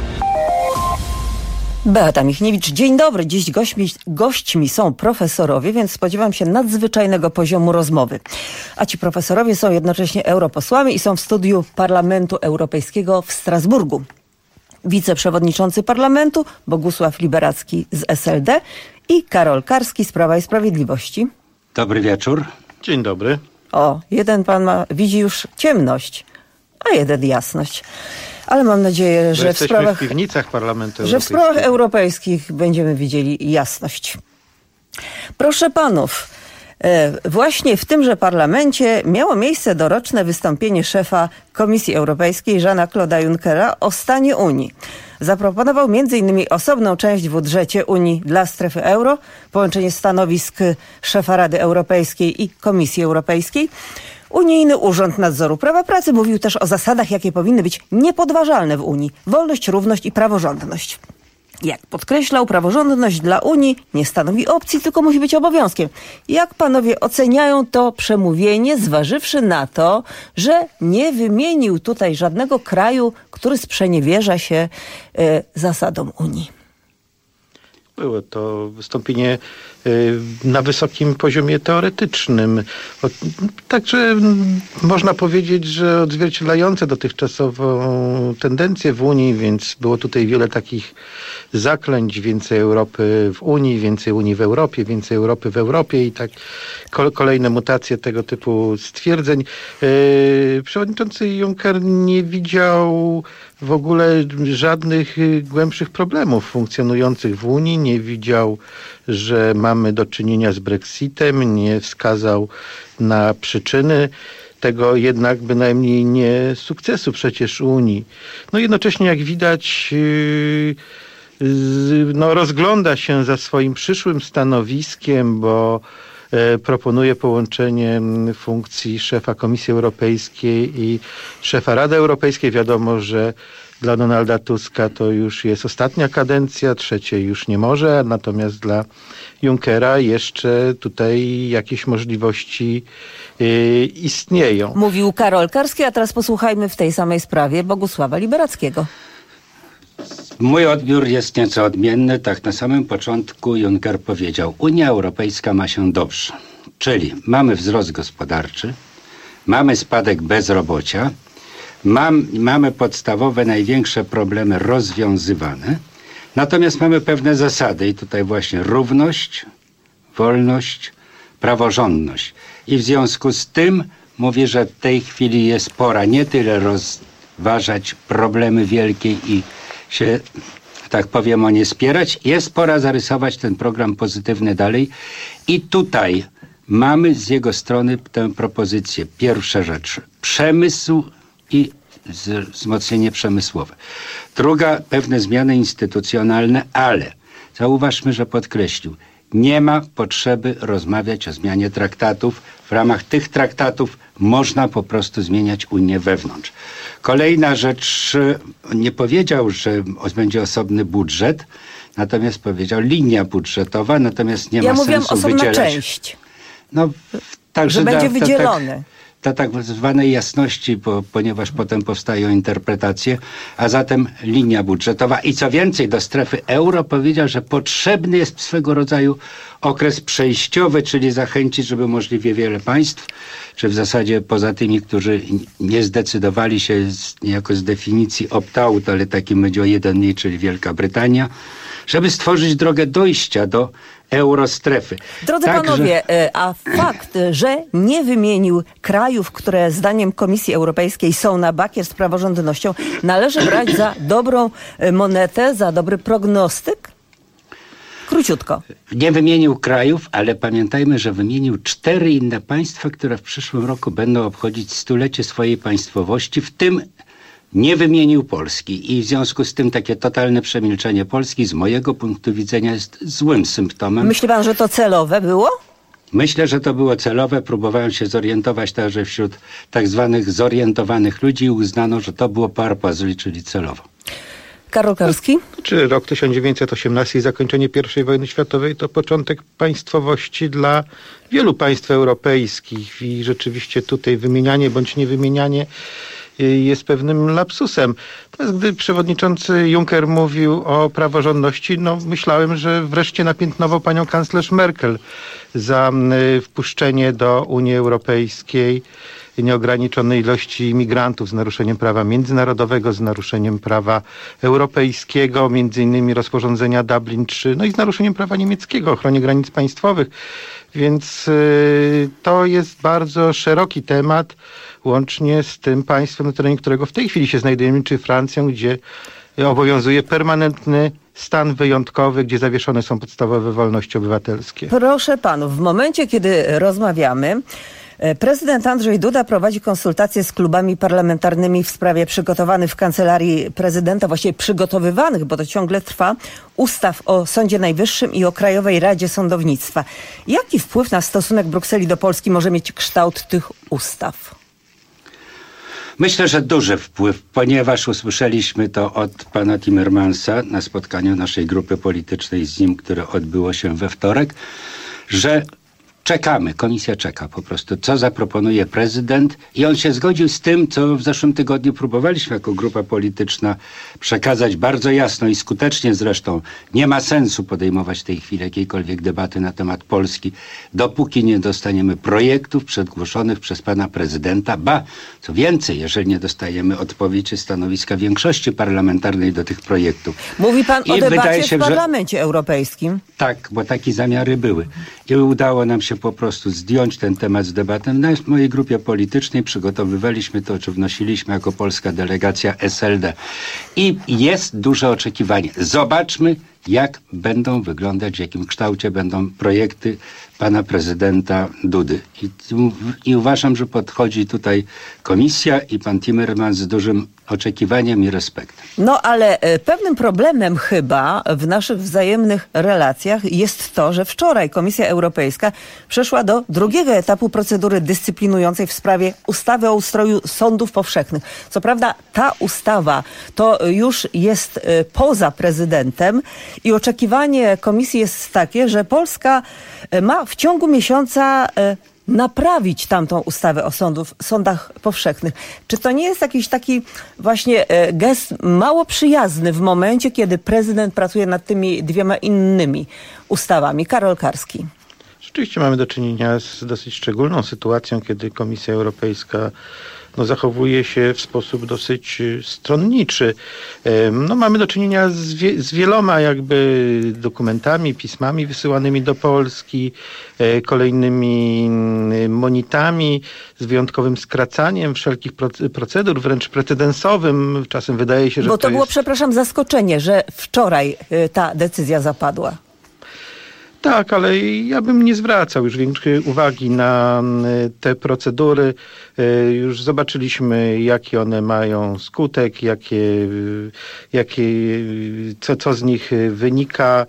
Beata Michniewicz, dzień dobry. Dziś gośćmi są profesorowie, więc spodziewam się nadzwyczajnego poziomu rozmowy. A ci profesorowie są jednocześnie europosłami i są w studiu Parlamentu Europejskiego w Strasburgu. Wiceprzewodniczący Parlamentu Bogusław Liberacki z SLD i Karol Karski z Prawa i Sprawiedliwości. Dobry wieczór. Dzień dobry. O, jeden pan widzi już ciemność, a jeden jasność. Ale mam nadzieję, że w piwnicach Parlamentu Europejskiego. Że w sprawach europejskich będziemy widzieli jasność. Proszę panów, właśnie w tymże parlamencie miało miejsce doroczne wystąpienie szefa Komisji Europejskiej Jeana-Claude'a Junckera o stanie Unii. Zaproponował m.in. osobną część w budżecie Unii dla strefy euro, połączenie stanowisk szefa Rady Europejskiej i Komisji Europejskiej, Unijny Urząd Nadzoru Prawa Pracy. Mówił też o zasadach, jakie powinny być niepodważalne w Unii. Wolność, równość i praworządność. Jak podkreślał, praworządność dla Unii nie stanowi opcji, tylko musi być obowiązkiem. Jak panowie oceniają to przemówienie, zważywszy na to, że nie wymienił tutaj żadnego kraju, który sprzeniewierza się zasadom Unii? Było to wystąpienie na wysokim poziomie teoretycznym. Także można powiedzieć, że odzwierciedlające dotychczasową tendencję w Unii, więc było tutaj wiele takich zaklęć, więcej Europy w Unii, więcej Unii w Europie, więcej Europy w Europie i tak kolejne mutacje tego typu stwierdzeń. Przewodniczący Juncker nie widział w ogóle żadnych głębszych problemów funkcjonujących w Unii, nie widział, że mamy do czynienia z Brexitem, nie wskazał na przyczyny tego jednak bynajmniej nie sukcesu przecież Unii. No jednocześnie jak widać rozgląda się za swoim przyszłym stanowiskiem, bo proponuje połączenie funkcji szefa Komisji Europejskiej i szefa Rady Europejskiej. Wiadomo, że dla Donalda Tuska to już jest ostatnia kadencja, trzeciej już nie może, natomiast dla Junckera jeszcze tutaj jakieś możliwości istnieją. Mówił Karol Karski, a teraz posłuchajmy w tej samej sprawie Bogusława Liberackiego. Mój odbiór jest nieco odmienny. Tak na samym początku Juncker powiedział, Unia Europejska ma się dobrze. Czyli mamy wzrost gospodarczy, mamy spadek bezrobocia, mamy podstawowe, największe problemy rozwiązywane, natomiast mamy pewne zasady i tutaj właśnie równość, wolność, praworządność. I w związku z tym mówię, że w tej chwili jest pora nie tyle rozważać problemy wielkie i się, tak powiem, o nie spierać. Jest pora zarysować ten program pozytywny dalej i tutaj mamy z jego strony tę propozycję. Pierwsza rzecz, przemysł i wzmocnienie przemysłowe. Druga, pewne zmiany instytucjonalne, ale zauważmy, że podkreślił, nie ma potrzeby rozmawiać o zmianie traktatów. W ramach tych traktatów można po prostu zmieniać Unię wewnątrz. Kolejna rzecz, nie powiedział, że będzie osobny budżet, natomiast powiedział linia budżetowa, mówiam Ja mówiłam sensu osobna wydzielać. część, Także że będzie wydzielony. Dla tak zwanej jasności, ponieważ potem powstają interpretacje, a zatem linia budżetowa. I co więcej, do strefy euro powiedział, że potrzebny jest swego rodzaju okres przejściowy, czyli zachęcić, żeby możliwie wiele państw, czy w zasadzie poza tymi, którzy nie zdecydowali się niejako z definicji opt-out, ale takim będzie o jeden mniej, czyli Wielka Brytania, żeby stworzyć drogę dojścia do eurostrefy. Drodzy panowie, a fakt, że nie wymienił krajów, które zdaniem Komisji Europejskiej są na bakier z praworządnością, należy brać za dobrą monetę, za dobry prognostyk? Króciutko. Nie wymienił krajów, ale pamiętajmy, że wymienił 4 inne państwa, które w przyszłym roku będą obchodzić 100-lecie swojej państwowości, w tym nie wymienił Polski i w związku z tym takie totalne przemilczenie Polski z mojego punktu widzenia jest złym symptomem. Myśli pan, że to celowe było? Myślę, że to było celowe. Próbowałem się zorientować także wśród tak zwanych zorientowanych ludzi i uznano, że to było purposely, czyli celowo. Karol Karski? Rok 1918 i zakończenie I wojny światowej to początek państwowości dla wielu państw europejskich i rzeczywiście tutaj wymienianie bądź niewymienianie jest pewnym lapsusem. Natomiast gdy przewodniczący Juncker mówił o praworządności, myślałem, że wreszcie napiętnował panią kanclerz Merkel za wpuszczenie do Unii Europejskiej nieograniczonej ilości imigrantów z naruszeniem prawa międzynarodowego, z naruszeniem prawa europejskiego, między innymi rozporządzenia Dublin III, i z naruszeniem prawa niemieckiego o ochronie granic państwowych. Więc to jest bardzo szeroki temat, łącznie z tym państwem, na terenie którego w tej chwili się znajdujemy, czy Francją, gdzie obowiązuje permanentny stan wyjątkowy, gdzie zawieszone są podstawowe wolności obywatelskie. Proszę panów, w momencie, kiedy rozmawiamy, prezydent Andrzej Duda prowadzi konsultacje z klubami parlamentarnymi w sprawie przygotowanych w Kancelarii Prezydenta, właściwie przygotowywanych, bo to ciągle trwa, ustaw o Sądzie Najwyższym i o Krajowej Radzie Sądownictwa. Jaki wpływ na stosunek Brukseli do Polski może mieć kształt tych ustaw? Myślę, że duży wpływ, ponieważ usłyszeliśmy to od pana Timmermansa na spotkaniu naszej grupy politycznej z nim, które odbyło się we wtorek, że czekamy, komisja czeka po prostu, co zaproponuje prezydent i on się zgodził z tym, co w zeszłym tygodniu próbowaliśmy jako grupa polityczna przekazać bardzo jasno i skutecznie zresztą. Nie ma sensu podejmować w tej chwili jakiejkolwiek debaty na temat Polski, dopóki nie dostaniemy projektów przedgłoszonych przez pana prezydenta, co więcej, jeżeli nie dostajemy odpowiedzi stanowiska większości parlamentarnej do tych projektów. Mówi pan o debacie się, w Parlamencie Europejskim? Tak, bo takie zamiary były. I udało nam się po prostu zdjąć ten temat z debaty. W mojej grupie politycznej przygotowywaliśmy to, czy wnosiliśmy jako polska delegacja SLD. I jest duże oczekiwanie. Zobaczmy, jak będą wyglądać, w jakim kształcie będą projekty pana prezydenta Dudy. I uważam, że podchodzi tutaj komisja i pan Timmermans z dużym oczekiwaniem i respektem. Ale pewnym problemem chyba w naszych wzajemnych relacjach jest to, że wczoraj Komisja Europejska przeszła do drugiego etapu procedury dyscyplinującej w sprawie ustawy o ustroju sądów powszechnych. Co prawda ta ustawa to już jest poza prezydentem i oczekiwanie komisji jest takie, że Polska ma w ciągu miesiąca naprawić tamtą ustawę o sądach powszechnych. Czy to nie jest jakiś taki właśnie gest mało przyjazny w momencie, kiedy prezydent pracuje nad tymi 2 innymi ustawami? Karol Karski. Rzeczywiście mamy do czynienia z dosyć szczególną sytuacją, kiedy Komisja Europejska zachowuje się w sposób dosyć stronniczy. Mamy do czynienia z wieloma jakby dokumentami, pismami wysyłanymi do Polski, kolejnymi monitami, z wyjątkowym skracaniem wszelkich procedur, wręcz precedensowym. Czasem wydaje się, że bo to było, przepraszam, zaskoczenie, że wczoraj ta decyzja zapadła. Tak, ale ja bym nie zwracał już większej uwagi na te procedury. Już zobaczyliśmy, jaki one mają skutek, co z nich wynika.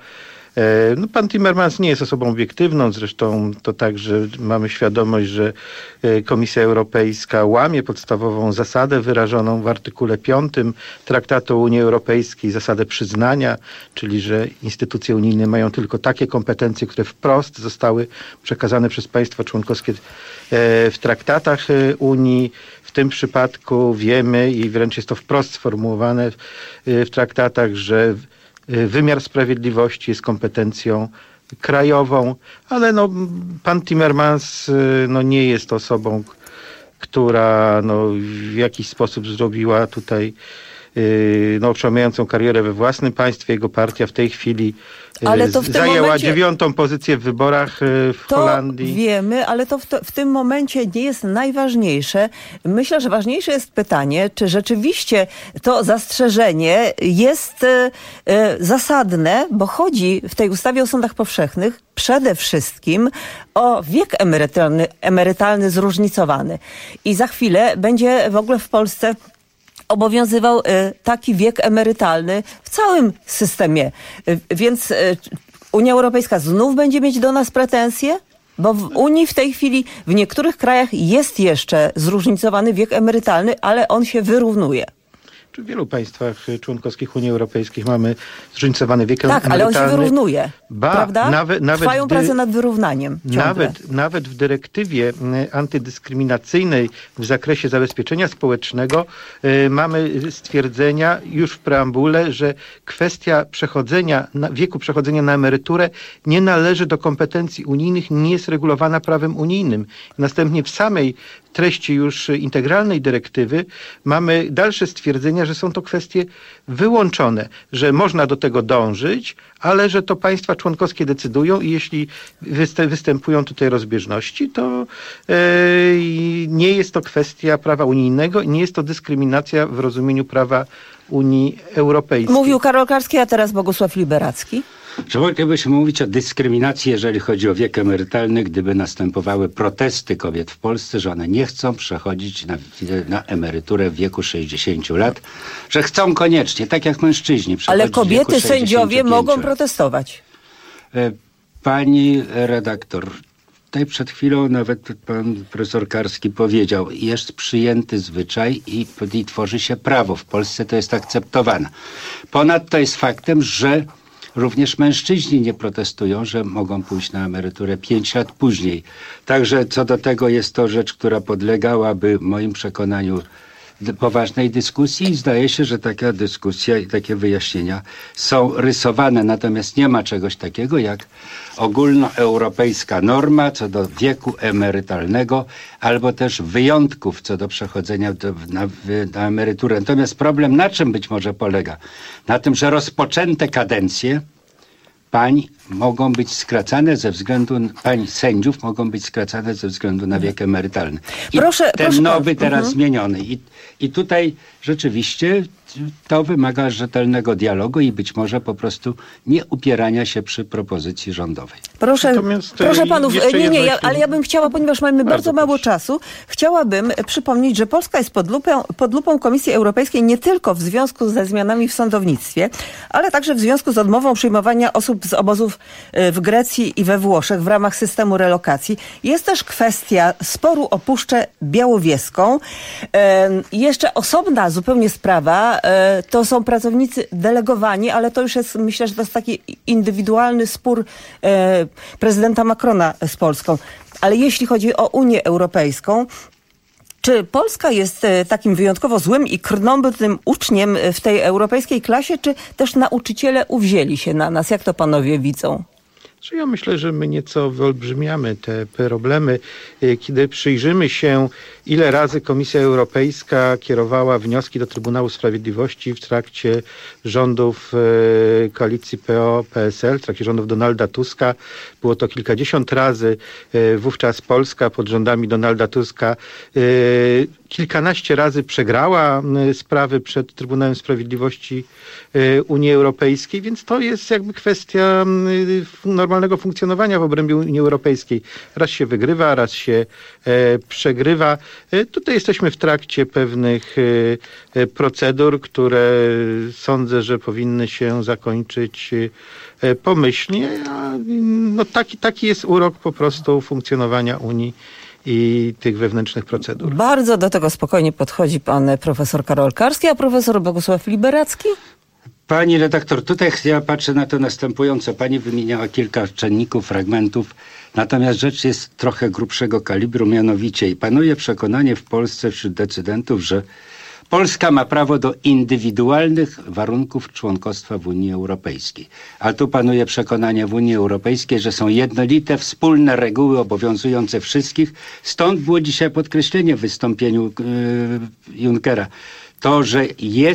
Pan Timmermans nie jest osobą obiektywną, zresztą to także mamy świadomość, że Komisja Europejska łamie podstawową zasadę wyrażoną w artykule 5 Traktatu o Unii Europejskiej, zasadę przyznania, czyli że instytucje unijne mają tylko takie kompetencje, które wprost zostały przekazane przez państwa członkowskie w traktatach Unii. W tym przypadku wiemy i wręcz jest to wprost sformułowane w traktatach, że wymiar sprawiedliwości jest kompetencją krajową, ale pan Timmermans nie jest osobą, która w jakiś sposób zrobiła tutaj oszałamiającą karierę we własnym państwie. Jego partia w tej chwili zajęła 9. pozycję w wyborach w Holandii. To wiemy, ale to w tym momencie nie jest najważniejsze. Myślę, że ważniejsze jest pytanie, czy rzeczywiście to zastrzeżenie jest zasadne, bo chodzi w tej ustawie o sądach powszechnych przede wszystkim o wiek emerytalny zróżnicowany. I za chwilę będzie w ogóle w Polsce obowiązywał taki wiek emerytalny w całym systemie. Więc Unia Europejska znów będzie mieć do nas pretensje? Bo w Unii w tej chwili w niektórych krajach jest jeszcze zróżnicowany wiek emerytalny, ale on się wyrównuje. W wielu państwach członkowskich Unii Europejskiej mamy zróżnicowany wiek emerytalny. Tak, ale on się wyrównuje, prawda? Trwają prace nad wyrównaniem. Nawet w dyrektywie antydyskryminacyjnej w zakresie zabezpieczenia społecznego mamy stwierdzenia już w preambule, że kwestia wieku przechodzenia na emeryturę nie należy do kompetencji unijnych, nie jest regulowana prawem unijnym. Następnie w samej treści już integralnej dyrektywy mamy dalsze stwierdzenia, że są to kwestie wyłączone, że można do tego dążyć, ale że to państwa członkowskie decydują i jeśli występują tutaj rozbieżności, to nie jest to kwestia prawa unijnego i nie jest to dyskryminacja w rozumieniu prawa Unii Europejskiej. Mówił Karol Karski, a teraz Bogusław Liberacki. Że moglibyśmy mówić o dyskryminacji, jeżeli chodzi o wiek emerytalny, gdyby następowały protesty kobiet w Polsce, że one nie chcą przechodzić na emeryturę w wieku 60 lat, że chcą koniecznie, tak jak mężczyźni, przechodzić. Ale kobiety, sędziowie mogą protestować. Pani redaktor, tutaj przed chwilą nawet pan profesor Karski powiedział, jest przyjęty zwyczaj i tworzy się prawo. W Polsce to jest akceptowane. Ponadto jest faktem, że również mężczyźni nie protestują, że mogą pójść na emeryturę 5 lat później. Także co do tego jest to rzecz, która podlegałaby w moim przekonaniu poważnej dyskusji i zdaje się, że taka dyskusja i takie wyjaśnienia są rysowane. Natomiast nie ma czegoś takiego jak ogólnoeuropejska norma co do wieku emerytalnego albo też wyjątków co do przechodzenia na emeryturę. Natomiast problem na czym być może polega? Na tym, że rozpoczęte kadencje pań sędziów mogą być skracane ze względu na wiek emerytalny. I ten nowy teraz zmieniony. I tutaj rzeczywiście to wymaga rzetelnego dialogu i być może po prostu nie upierania się przy propozycji rządowej. Proszę panów, ale ja bym chciała, ponieważ mamy bardzo mało czasu, chciałabym przypomnieć, że Polska jest pod lupą Komisji Europejskiej nie tylko w związku ze zmianami w sądownictwie, ale także w związku z odmową przyjmowania osób z obozów w Grecji i we Włoszech w ramach systemu relokacji. Jest też kwestia sporu o Puszczę Białowieską. Jeszcze osobna zupełnie sprawa to są pracownicy delegowani, ale to już jest, myślę, że to jest taki indywidualny spór prezydenta Macrona z Polską. Ale jeśli chodzi o Unię Europejską, czy Polska jest takim wyjątkowo złym i krnąbrnym uczniem w tej europejskiej klasie, czy też nauczyciele uwzięli się na nas? Jak to panowie widzą? Ja myślę, że my nieco wyolbrzymiamy te problemy. Kiedy przyjrzymy się, ile razy Komisja Europejska kierowała wnioski do Trybunału Sprawiedliwości w trakcie rządów koalicji PO-PSL, w trakcie rządów Donalda Tuska, było to kilkadziesiąt razy. Wówczas Polska pod rządami Donalda Tuska kilkanaście razy przegrała sprawy przed Trybunałem Sprawiedliwości Unii Europejskiej, więc to jest jakby kwestia normalnego funkcjonowania w obrębie Unii Europejskiej. Raz się wygrywa, raz się przegrywa. Tutaj jesteśmy w trakcie pewnych procedur, które sądzę, że powinny się zakończyć pomyślnie. No taki jest urok po prostu funkcjonowania Unii i tych wewnętrznych procedur. Bardzo do tego spokojnie podchodzi pan profesor Karol Karski, a profesor Bogusław Liberacki? Pani redaktor, tutaj ja patrzę na to następująco. Pani wymieniała kilka czynników, fragmentów, natomiast rzecz jest trochę grubszego kalibru, mianowicie i panuje przekonanie w Polsce wśród decydentów, że Polska ma prawo do indywidualnych warunków członkostwa w Unii Europejskiej. A tu panuje przekonanie w Unii Europejskiej, że są jednolite, wspólne reguły obowiązujące wszystkich. Stąd było dzisiaj podkreślenie w wystąpieniu Junckera. To, że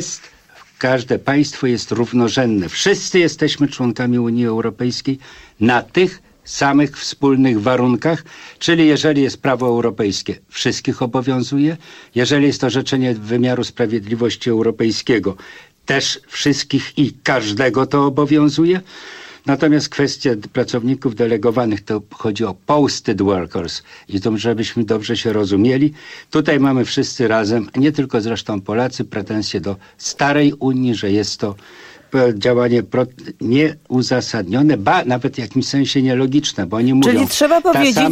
każde państwo jest równorzędne. Wszyscy jesteśmy członkami Unii Europejskiej na tych samych wspólnych warunkach, czyli jeżeli jest prawo europejskie, wszystkich obowiązuje. Jeżeli jest orzeczenie wymiaru sprawiedliwości europejskiego, też wszystkich i każdego to obowiązuje. Natomiast kwestia pracowników delegowanych, to chodzi o posted workers i to, żebyśmy dobrze się rozumieli. Tutaj mamy wszyscy razem, nie tylko zresztą Polacy, pretensje do starej Unii, że jest to działanie nieuzasadnione, nawet w jakimś sensie nielogiczne, bo oni mówią... Czyli trzeba powiedzieć,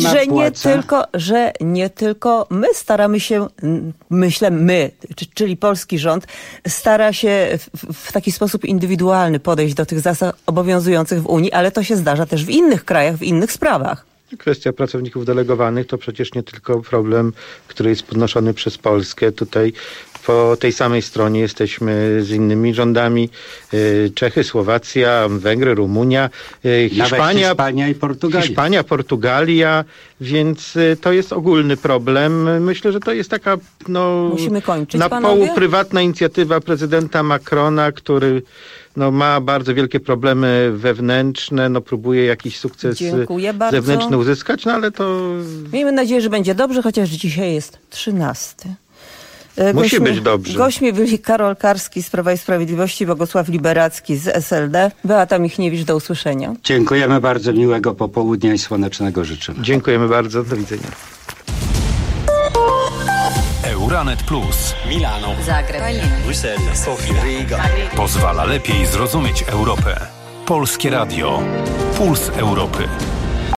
że nie tylko my staramy się, myślę my, czyli polski rząd, stara się w taki sposób indywidualny podejść do tych zasad obowiązujących w Unii, ale to się zdarza też w innych krajach, w innych sprawach. Kwestia pracowników delegowanych to przecież nie tylko problem, który jest podnoszony przez Polskę. Tutaj po tej samej stronie jesteśmy z innymi rządami. Czechy, Słowacja, Węgry, Rumunia, Hiszpania i Portugalia. Hiszpania, Portugalia, więc to jest ogólny problem. Myślę, że to jest taka musimy kończyć, na pół prywatna inicjatywa prezydenta Macrona, który ma bardzo wielkie problemy wewnętrzne, próbuje jakiś sukces zewnętrzny uzyskać, ale to... Miejmy nadzieję, że będzie dobrze, chociaż dzisiaj jest 13. Musi być dobrze. Gośćmi byli Karol Karski z Prawa i Sprawiedliwości, Bogusław Liberacki z SLD. Beata Michniewicz, do usłyszenia. Dziękujemy bardzo, miłego popołudnia i słonecznego życzymy. Dziękujemy bardzo, do widzenia. Euranet Plus. Milano. Zagreb. Bruksela. Sofia. Riga. Pozwala lepiej zrozumieć Europę. Polskie Radio. Puls Europy.